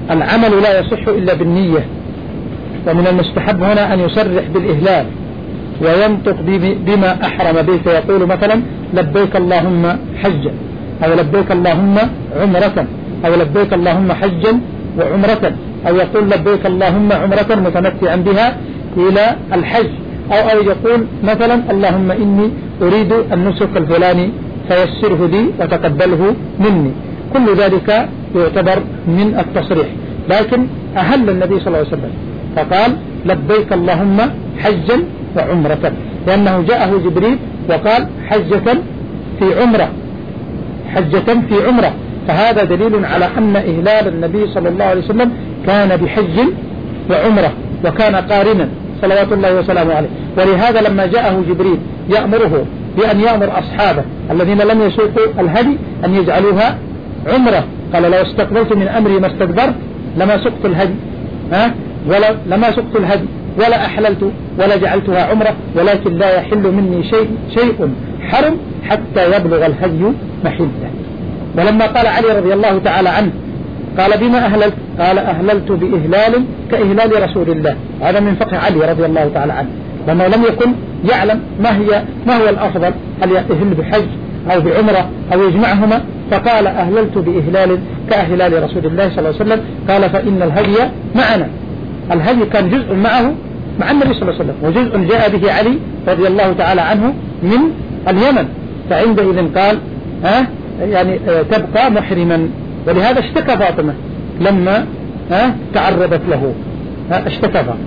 العمل لا يصح إلا بالنية، ومن المستحب هنا أن يصرح بالإهلال وينطق بما أحرم به، فيقول مثلا لبيك اللهم حجا، أو لبيك اللهم عمرة، أو لبيك اللهم حجا وعمرة، أو يقول لبيك اللهم عمرة متمتعا بها إلى الحج، أو, أو يقول مثلا اللهم إني أريد النسك الفلاني فيسره لي وتقبله مني. كل ذلك يعتبر من التصريح. لكن أهل النبي صلى الله عليه وسلم فقال لبيك اللهم حجا وعمرة، لأنه جاءه جبريل وقال حجة في عمرة، حجة في عمرة، فهذا دليل على أن إهلال النبي صلى الله عليه وسلم كان بحج وعمرة، وكان قارنا صلوات الله وسلامه عليه. ولهذا لما جاءه جبريل يأمره بأن يأمر أصحابه الذين لم يسوقوا الهدي أن يجعلوها عمرة، قال لو استقبلت من أمري ما استدبرت لما سقت الهدي، ها ولا لما سقت الهدي ولا أحللت ولا جعلتها عمرة، ولكن لا يحل مني شيء شيء حرم حتى يبلغ الهدي محله. ولما قال علي رضي الله تعالى عنه قال بما أهللت؟ قال أهللت بإهلال كإهلال رسول الله. هذا من فقه علي رضي الله تعالى عنه، لأنه لم يكن يعلم ما هي ما هو الأفضل، هل يهل بحج أو بعمرة أو يجمعهما، فقال أهللت بإهلال كأهلال رسول الله صلى الله عليه وسلم. قال فإن الهدي معنا، الهدي كان جزء معه مع النبي صلى الله عليه وسلم، وجزء جاء به علي رضي الله تعالى عنه من اليمن، فعندئذ قال ها يعني تبقى محرما. ولهذا اشتكى فاطمة لما ها تعرضت له، ها اشتكى فاطمة.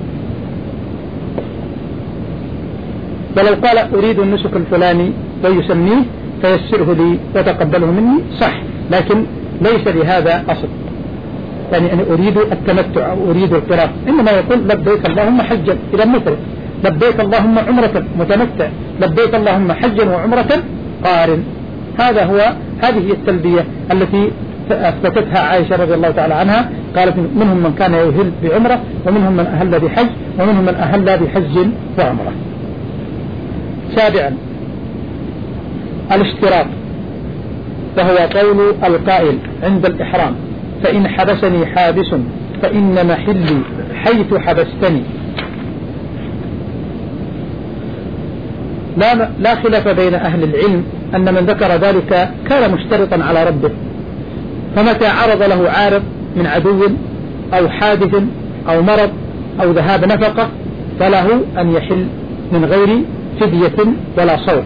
ولو قال أريد النسك الفلاني ويسميه فيسره لي وتقبله مني صح، لكن ليس لهذا أصل، يعني أنا أريد التمتع أو أريد القراءة، إنما يقول لبيك اللهم حجا إلى المثل، لبيك اللهم عمرة متمتع، لبيك اللهم حجا وعمرة قارن. هذا هو هذه هي التلبية التي أثبتتها عائشة رضي الله تعالى عنها، قالت منهم من كان يهل بعمرة، ومنهم من أهل بحج، ومنهم من أهل بحج وعمرة. سابعا الاشتراط، وهو قول القائل عند الإحرام فإن حبسني حابس فإن محلي حيث حبستني. لا, لا خلاف بين أهل العلم أن من ذكر ذلك كان مشترطا على ربه، فمتى عرض له عارض من عدو أو حادث أو مرض أو ذهاب نفقة فله أن يحل من غير فدية ولا صوم.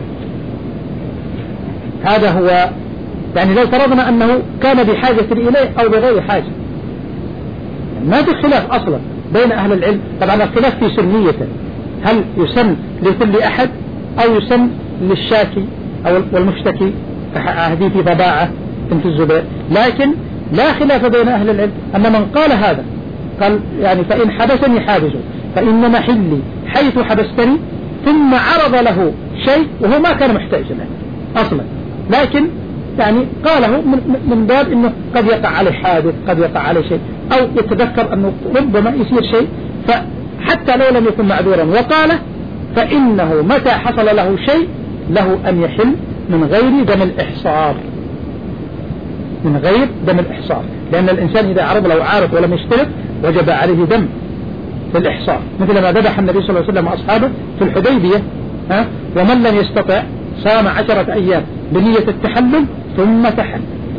هذا هو، يعني لو فرضنا أنه كان بحاجة إليه أو بغير حاجة، ما في خلاف أصلا بين أهل العلم. طبعا الخلاف في سنية، هل يسن لكل أحد أو يسن للشاكي أو والمشتكي كحديث ضباعة بنت الزبير، لكن لا خلاف بين أهل العلم أن من قال هذا قال يعني فإن حبسني حابس فإن محلي حيث حبستني، ثم عرض له شيء وهو ما كان محتاج له أصلا، لكن يعني قاله من باب أنه قد يقع عليه حادث، قد يقع عليه شيء، أو يتذكر أنه ربما يصير شيء، فحتى لو لم يكن معذورا وقاله، فإنه متى حصل له شيء له أن يحل من غير دم الإحصار، من غير دم الإحصار، لأن الإنسان إذا عرض له عارض ولم يشترط وجب عليه دم في الإحصار، مثل ما ذبح النبي صلى الله عليه وسلم وأصحابه في الحديبية، ها؟ ومن لم يستطع صام عشرة أيام بنية التحلل ثم تحل.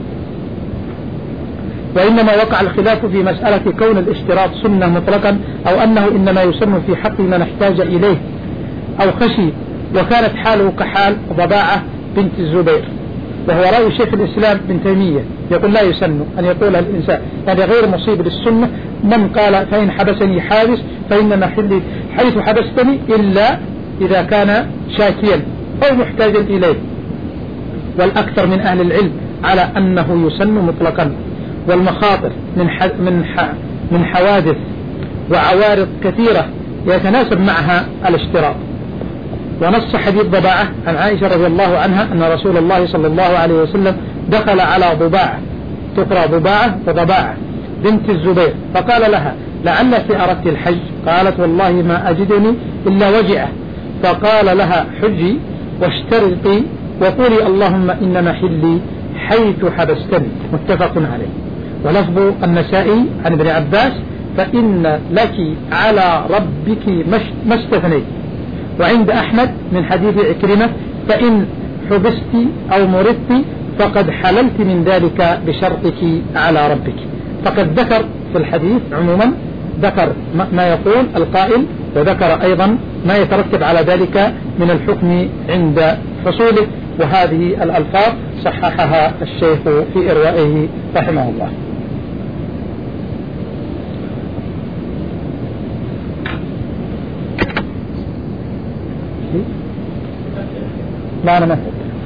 وإنما وقع الخلاف في مسألة كون الاشتراط سنة مطلقا أو أنه إنما يسن في حق من احتاج إليه أو خشي، وكانت حاله كحال ضباعة بنت الزبير، وهو رأي شيخ الإسلام بن تيمية، يقول لا يسن أن يقول الإنسان، هذا غير مصيب للسنة. من قال فإن حبسني حابس فإن محلي حيث حبستني إلا إذا كان شاكيا أو محتاجا إليه. والأكثر من أهل العلم على أنه يسن مطلقا، والمخاطر من من من حوادث وعوارض كثيرة يتناسب معها الاشتراط. ونص حديث ضباعة عن عائشة رضي الله عنها أن رسول الله صلى الله عليه وسلم دخل على ضباعة، تقرأ ضباعة وضباعة بنت الزبير، فقال لها لعلك أردت الحج؟ قالت والله ما أجدني إلا وجعه. فقال لها حجي واشترطي وقولي اللهم إن محلي حيث حبستني، متفق عليه. ولفظ النسائي عن ابن عباس فإن لك على ربك ما استثنيت. وعند أحمد من حديث عكرمة فإن حبست أو مرضت فقد حللت من ذلك بشرطك على ربك. فقد ذكر في الحديث عموما ذكر ما يقول القائل، وذكر أيضا ما يترتب على ذلك من الحكم عند حصوله، وهذه الألفاظ صححها الشيخ في إروائه رحمه الله. لا أنا ما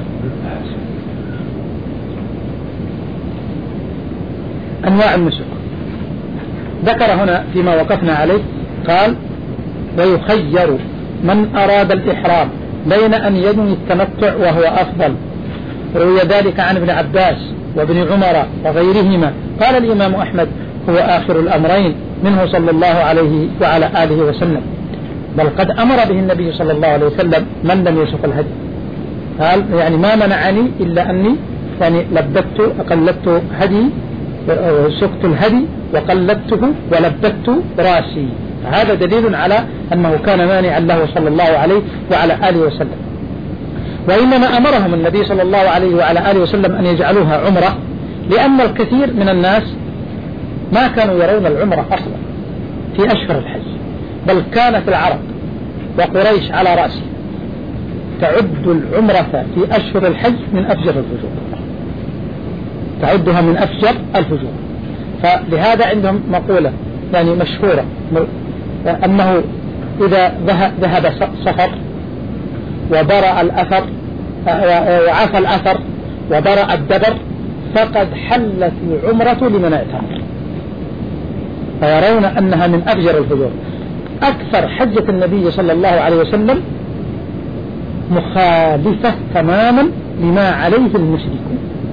أنواع النسك ذكر هنا فيما وقفنا عليه، قال ويخير من أراد الإحرام بين أن ينوي التمتع وهو أفضل. روي ذلك عن ابن عباس وابن عمر وغيرهما. قال الإمام أحمد هو آخر الأمرين منه صلى الله عليه وعلى آله وسلم، بل قد أمر به النبي صلى الله عليه وسلم من لم يسق الهدي. قال يعني ما منعني إلا أني يعني لبدت قلدت هدي سقت الهدي وقلدته ولبدت راسي. هذا دليل على أنه كان مانعا له صلى الله عليه وعلى آله وسلم. وإنما أمرهم النبي صلى الله عليه وعلى آله وسلم أن يجعلوها عمرة، لأن الكثير من الناس ما كانوا يرون العمرة أصلا في أشهر الحج، بل كانت العرب وقريش على رأسه تعد العمرة في أشهر الحج من أفجر الفجور، تعدها من أفجر الفجور. فلهذا عندهم مقولة يعني مشهورة أنه إذا ذهب سفر وبرأ الأثر وعفى الأثر وبرأ الدبر فقد حلت العمرة لمن اعتمر، فيرون أنها من أفجر الفجور. أكثر حجة النبي صلى الله عليه وسلم مخالفة تماما لما عليه المشركون.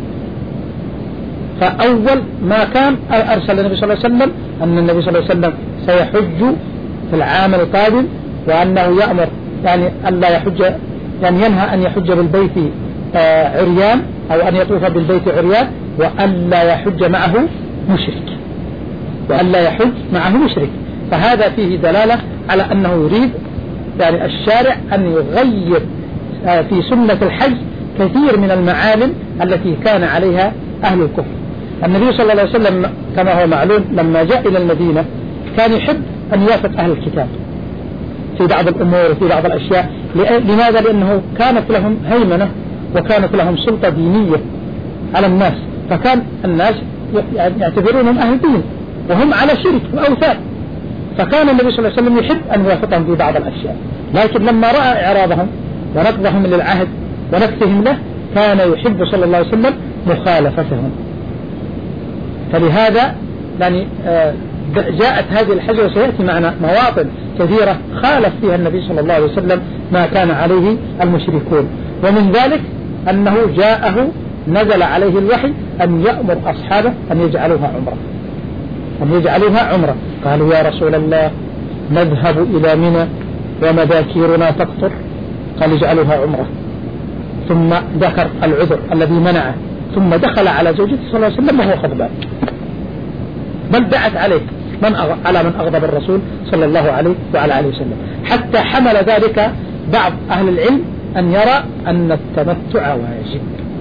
فأول ما كان أرسل النبي صلى الله عليه وسلم أن النبي صلى الله عليه وسلم سيحج في العام القادم، وأنه يأمر يعني ألا يحج يعني ينهى أن يحج بالبيت عريان أو أن يطوف بالبيت عريان، وألا يحج معه مشرك وألا يحج معه مشرك. فهذا فيه دلالة على أنه يريد يعني الشارع أن يغير في سنة الحج كثير من المعالم التي كان عليها أهل الكفر. النبي صلى الله عليه وسلم كما هو معلوم لما جاء إلى المدينة كان يحب أن يوافق أهل الكتاب في بعض الأمور وفي بعض الأشياء. لماذا؟ لأنه كانت لهم هيمنة وكانت لهم سلطة دينية على الناس، فكان الناس يعتبرونهم أهل دين وهم على شرك وأوثان، فكان النبي صلى الله عليه وسلم يحب أن يوافقهم في بعض الأشياء. لكن لما رأى إعراضهم ونقضهم للعهد ونكتهم له كان يحب صلى الله عليه وسلم مخالفتهم. فلهذا يعني جاءت هذه الحجة، وسيأتي معنا مواطن كثيرة خالف فيها النبي صلى الله عليه وسلم ما كان عليه المشركون. ومن ذلك أنه جاءه نزل عليه الوحي أن يأمر أصحابه أن يجعلوها عمرة أن يجعلوها عمرة قالوا يا رسول الله نذهب إلى منى ومذاكيرنا تقطر، قال اجعلوها عمرة. ثم ذكر العذر الذي منعه، ثم دخل على زوجته صلى الله عليه وسلم وهو غضبان، بل دعت عليه من أغ... على من أغضب الرسول صلى الله عليه وعلى آله وسلم، حتى حمل ذلك بعض أهل العلم أن يرى أن التمتع واجب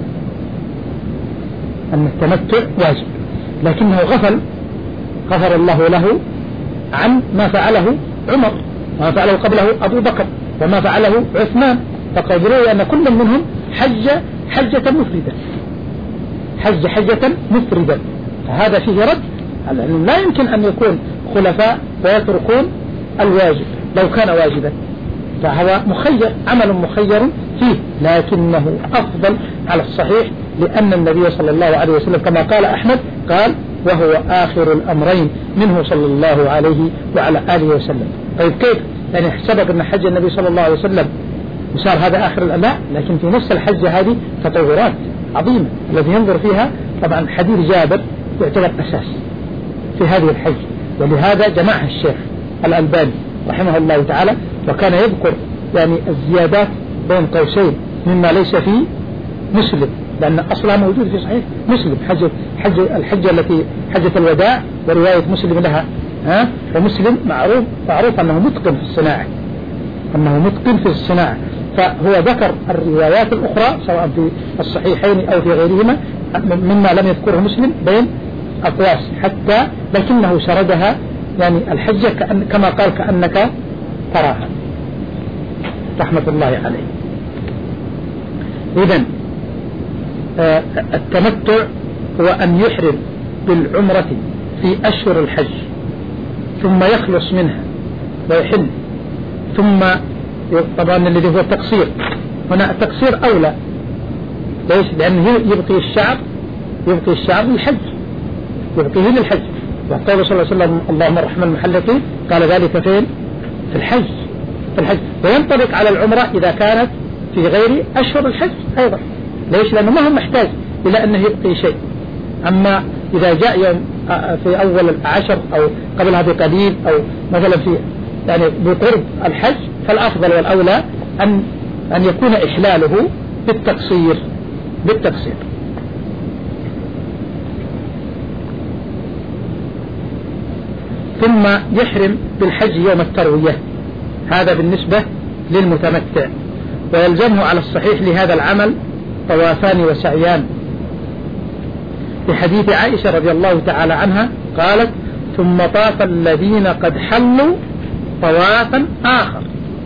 أن التمتع واجب لكنه غفل غفر الله له عن ما فعله عمر وما فعله قبله أبو بكر وما فعله عثمان. فقد روي أن كل منهم حج حجة مفردة حج حجة مفردة فهذا فيه رد، لأنه لا يمكن أن يكون خلفاء ويتركون الواجب لو كان واجبا، فهو مخير عمل مخير فيه، لكنه أفضل على الصحيح، لأن النبي صلى الله عليه وسلم كما قال أحمد قال وهو آخر الأمرين منه صلى الله عليه وعلى آله وسلم. طيب كيف يعني سبب أن حج النبي صلى الله عليه وسلم وصار هذا آخر الأمر؟ لكن في نفس الحجة هذه تطورات عظيمة الذي ينظر فيها طبعا حديث جابر يعتبر أساس في هذه الحج، ولهذا جمعها الشيخ الألباني رحمه الله تعالى، وكان يذكر يعني الزيادات بين قوسين مما ليس في مسلم لأن أصلها موجود في صحيح مسلم، حج حج الحجة التي حجة الوداع ورواية مسلم لها، ها، ومسلم معروف معروف أنه متقن في الصناعة، أنه متقن في الصناعة، فهو ذكر الروايات الأخرى سواء في الصحيحين أو في غيرهما مما لم يذكره مسلم بين أقواس، حتى لكنه سردها يعني الحجة كأن كما قال كأنك تراها رحمة الله عليه. إذن آه التمتع هو أن يحرم بالعمرة في أشهر الحج ثم يخلص منها ويحل، ثم طبعا الذي هو التقصير، هنا التقصير أولى، ليش؟ لأنه يبقي الشعر يبقي الشعر للحج، يبقيه للحج، وقال صلى الله عليه وسلم اللهم ارحم المحلقين، قال ذلك فين؟ في الحج في الحج وينطبق على العمرة إذا كانت في غير أشهر الحج أيضا، ليش؟ لأنه ما هو محتاج إلى أنه يبقي شيء. أما إذا جاء يوم في أول العشر أو قبلها بقليل أو مثلا في يعني بقرب الحج، فالأفضل والأولى أن أن يكون إحلاله بالتقصير بالتقصير ثم يحرم بالحج يوم التروية، هذا بالنسبة للمتمتع، ويلزمه على الصحيح لهذا العمل طوافان وسعيان، لحديث عائشة رضي الله تعالى عنها قالت ثم طاف الذين قد حلوا طوافا آخر،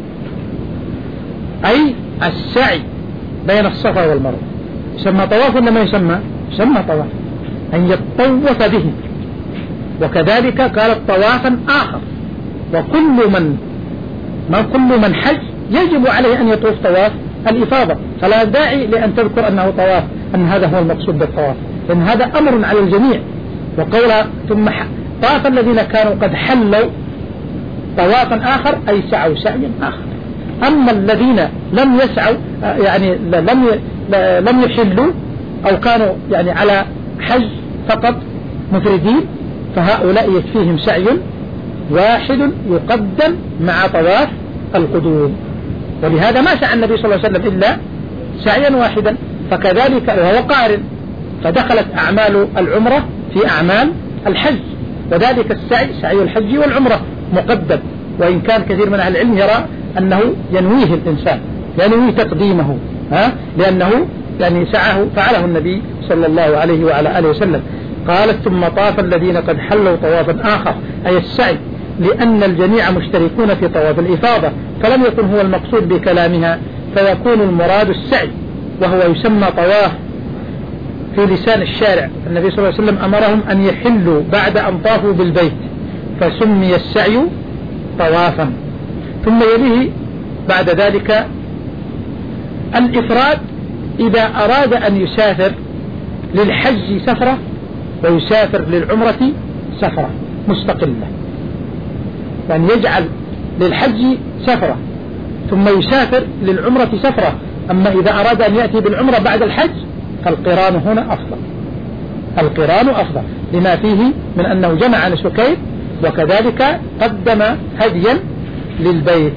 أي السعي بين الصفا والمروة. يسمى طواف ولا ما يسمى؟ يسمى طواف، أن يطوف به. وكذلك قالت طوافا آخر، وكل من ما كل من حج يجب عليه أن يطوف طواف الإفاضة، فلا داعي لأن تذكر أنه طواف، أن هذا هو المقصود بالطواف، لأن هذا أمر على الجميع. وقولها ثم طاف الذين كانوا قد حلوا طوافا آخر أي سعوا سعيا آخر. أما الذين لم يسعوا يعني لم لم يحلوا أو كانوا يعني على حج فقط مفردين، فهؤلاء يكفيهم سعي واحد يقدم مع طواف القدوم، ولهذا ما سعى النبي صلى الله عليه وسلم إلا سعيا واحدا. فكذلك وهو قارن، فدخلت أعمال العمرة في أعمال الحج، وذلك السعي سعي الحج والعمرة مقدم، وإن كان كثير من أهل العلم يرى أنه ينويه الإنسان، ينوي تقديمه، ها، لأنه يعني سعاه فعله النبي صلى الله عليه وعلى آله وسلم. قالت ثم طاف الذين قد حلوا طوافا آخر أي السعي، لأن الجميع مشتركون في طواف الإفاضة، فلم يكن هو المقصود بكلامها، فيكون المراد السعي، وهو يسمى طواف في لسان الشارع. النبي صلى الله عليه وسلم أمرهم أن يحلوا بعد أن طافوا بالبيت، فسمي السعي طوافا. ثم يليه بعد ذلك الإفراد، إذا أراد أن يسافر للحج سفرة ويسافر للعمرة سفرة مستقلة، يعني يجعل للحج سفرة ثم يسافر للعمرة سفرة. أما إذا أراد أن يأتي بالعمرة بعد الحج فالقران هنا أفضل، القران أفضل لما فيه من أنه جمع نسكين، وكذلك قدم هديا للبيت.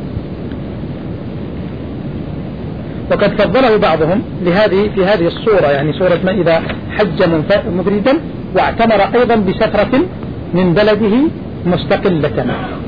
وقد فضله بعضهم لهذه في هذه الصورة، يعني صورة ما إذا حج مفردا واعتمر أيضا بسفرة من بلده مستقلة.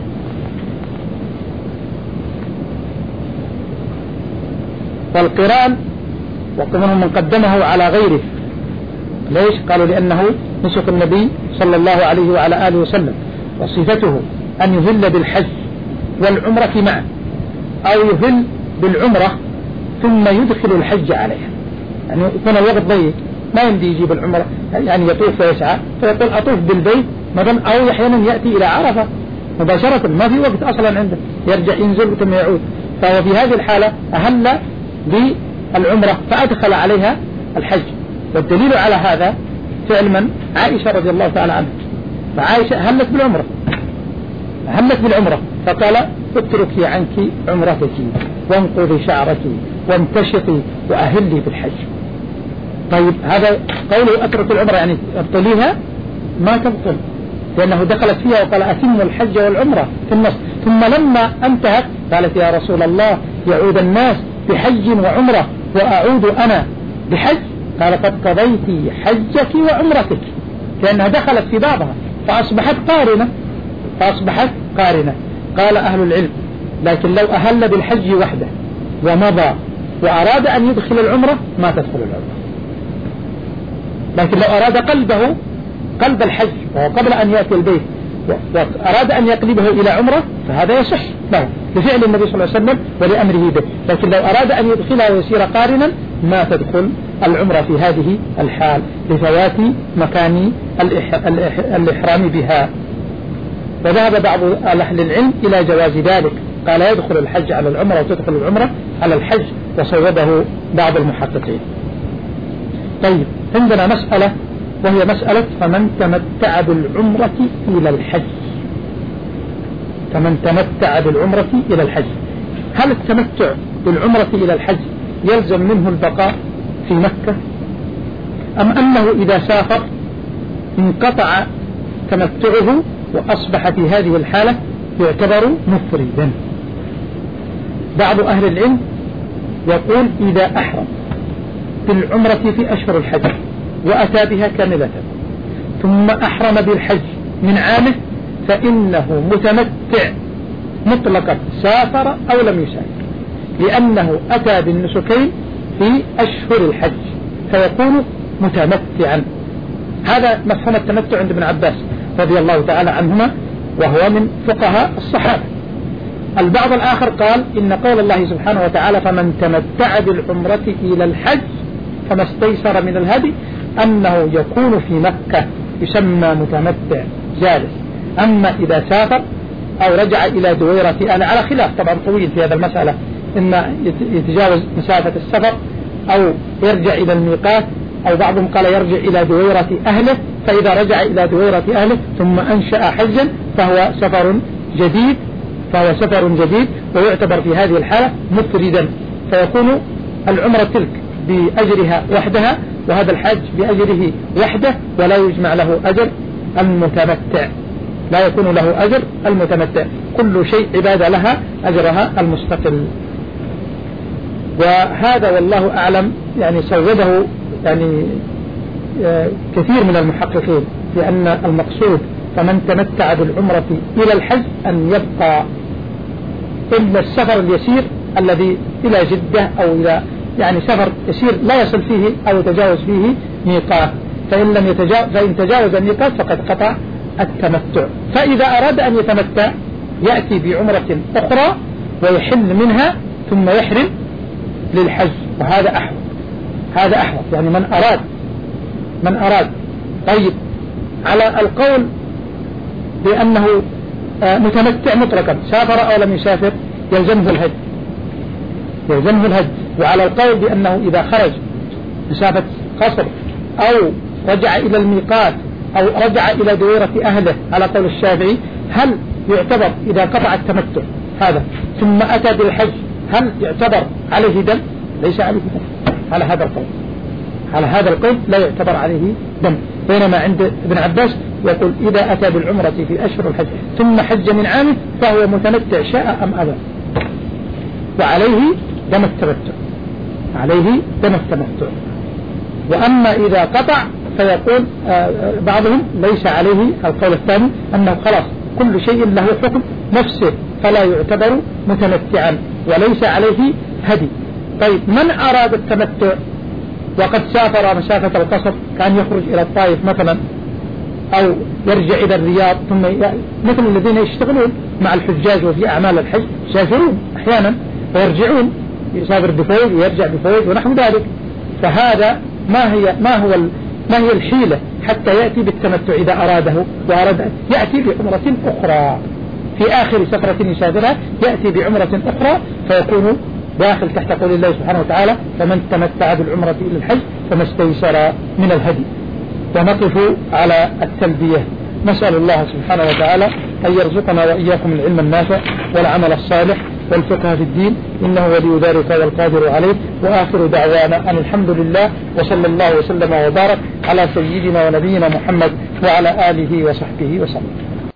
والقران ومنهم من قدمه على غيره، ليش؟ قالوا لأنه نسك النبي صلى الله عليه وعلى آله وسلم، وصفته أن يهل بالحج والعمرة معا، أو يهل بالعمرة ثم يدخل الحج عليها، يعني يكون الوقت ضيق ما يمدي يجيب العمرة، يعني يطوف ويسعى، فيقول أطوف بالبيت مثلا، أو أحيانا يأتي إلى عرفة مباشرة، ما في وقت أصلا عنده، يرجع ينزل ثم يعود. فهو في هذه الحالة أهل بالعمرة فأدخل عليها الحج. والدليل على هذا فعل من؟ عائشة رضي الله تعالى عنها، فعائشة أهلت بالعمرة أهلت بالعمرة فقال اتركي عنك عمرتك وانقضي شعرك وانتشطي وأهلي بالحج. طيب هذا قوله أترك العمرة يعني ابطليها؟ ما تبطل، لأنه دخلت فيها وقال أتم الحج والعمرة في النص. ثم لما انتهت قالت يا رسول الله يعود الناس بحج وعمرة وأعود أنا بحج، قال قد قضيت حجك وعمرتك، لأنها دخلت في بعضها فأصبحت قارنة فأصبحت قارنة. قال أهل العلم لكن لو أهل بالحج وحده ومضى وأراد أن يدخل العمرة ما تدخل العمرة، لكن لو أراد قلبه قلب الحج وهو قبل أن يأتي البيت وأراد أن يقلبه إلى عمرة فهذا يصح له لفعل النبي صلى الله عليه وسلم ولأمره به، لكن لو أراد أن يدخلها ويصير قارنا ما تدخل العمرة في هذه الحال لفوات مكان الإحرام بها. وذهب بعض أهل العلم إلى جواز ذلك، قال يدخل الحج على العمرة وتدخل العمرة على الحج، وصوبه بعض المحققين. طيب عندنا مسألة وهي مسألة فمن تمتع بالعمرة إلى الحج. فمن تمتع بالعمرة إلى الحج، هل التمتع بالعمرة إلى الحج يلزم منه البقاء في مكة، أم أنه إذا سافر انقطع تمتعه وأصبح في هذه الحالة يعتبر مفردا؟ بعض أهل العلم يقول إذا أحرم بالعمرة في أشهر الحج وأتى بها كاملة ثم أحرم بالحج من عامه فإنه متمتع مطلقا سافر أو لم يسافر، لأنه أتى بالنسكين في أشهر الحج فيكون متمتعا. هذا مفهوم التمتع عند ابن عباس رضي الله تعالى عنهما وهو من فقهاء الصحابة. البعض الآخر قال إن قول الله سبحانه وتعالى فمن تمتع بالعمرة إلى الحج فما استيسر من الهدي أنه يكون في مكة يسمى متمتع جالس. أما إذا سافر أو رجع إلى دويرة أهله، على خلاف طبعا طويل في هذا المسألة، إما يتجاوز مسافة السفر أو يرجع إلى الميقات، أو بعضهم قال يرجع إلى دويرة أهله، فإذا رجع إلى دويرة أهله ثم أنشأ حجا فهو سفر جديد فهو سفر جديد ويعتبر في هذه الحالة مفردا، فيكون العمرة تلك بأجرها وحدها وهذا الحج بأجره وحده، ولا يجمع له أجر المتمتع، لا يكون له أجر المتمتع، كل شيء عبادة لها أجرها المستقل. وهذا والله أعلم يعني صوبه يعني كثير من المحققين، لأن المقصود فمن تمتع بالعمرة إلى الحج أن يبقى إلا السفر اليسير الذي إلى جدة أو إلى يعني سفر يسير لا يصل فيه أو يتجاوز فيه ميقات، فإن لم يتجاوز فإن تجاوز الميقات فقد قطع التمتع. فإذا أراد أن يتمتع يأتي بعمرة أخرى ويحل منها ثم يحرم للحج، وهذا أحوط هذا أحوط يعني من أراد من أراد طيب على القول بأنه متمتع مطلقا سافر أو لم يسافر يلزمه الهج يلزمه الهج وعلى القول بأنه إذا خرج مسافة قصر أو رجع إلى الميقات أو رجع إلى دويرة أهله على قول الشافعي هل يعتبر إذا قطع التمتع هذا ثم أتى بالحج هل يعتبر عليه دم؟ ليس عليه دم على هذا القول على هذا القول لا يعتبر عليه دم، بينما عند ابن عباس يقول إذا أتى بالعمرة في أشهر الحج ثم حج من عامه فهو متمتع شاء أم أبى، وعليه دم التمتع عليه دم التمتع. وأما إذا قطع فيقول بعضهم ليس عليه القول الثاني أنه خلاص كل شيء له حكم نفسه فلا يعتبر متمتعا وليس عليه هدي. طيب من أراد التمتع وقد سافر مسافة القصر كان يخرج إلى الطائف مثلا أو يرجع إلى الرياض ثم مثل الذين يشتغلون مع الحجاج وفي أعمال الحج يسافرون أحيانا ويرجعون، يسافر بفوج ويرجع بفوج ونحو ذلك، فهذا ما هي ما هو ما هي الحيلة حتى يأتي بالتمتع إذا أراده وأراد يأتي بعمرة أخرى في آخر سفرة يسافرها يأتي بعمرة أخرى فيكون داخل تحت قول الله سبحانه وتعالى فمن تمتع بالعمرة إلى الحج فما استيسر من الهدي. ونقف على التلبية، نسأل الله سبحانه وتعالى أن يرزقنا وإياكم العلم النافع والعمل الصالح والفقه في الدين إنه ولي ذلك والقادر عليه. وآخر دعوانا أن الحمد لله وصلى الله وسلم وبارك على سيدنا ونبينا محمد وعلى آله وصحبه وسلم.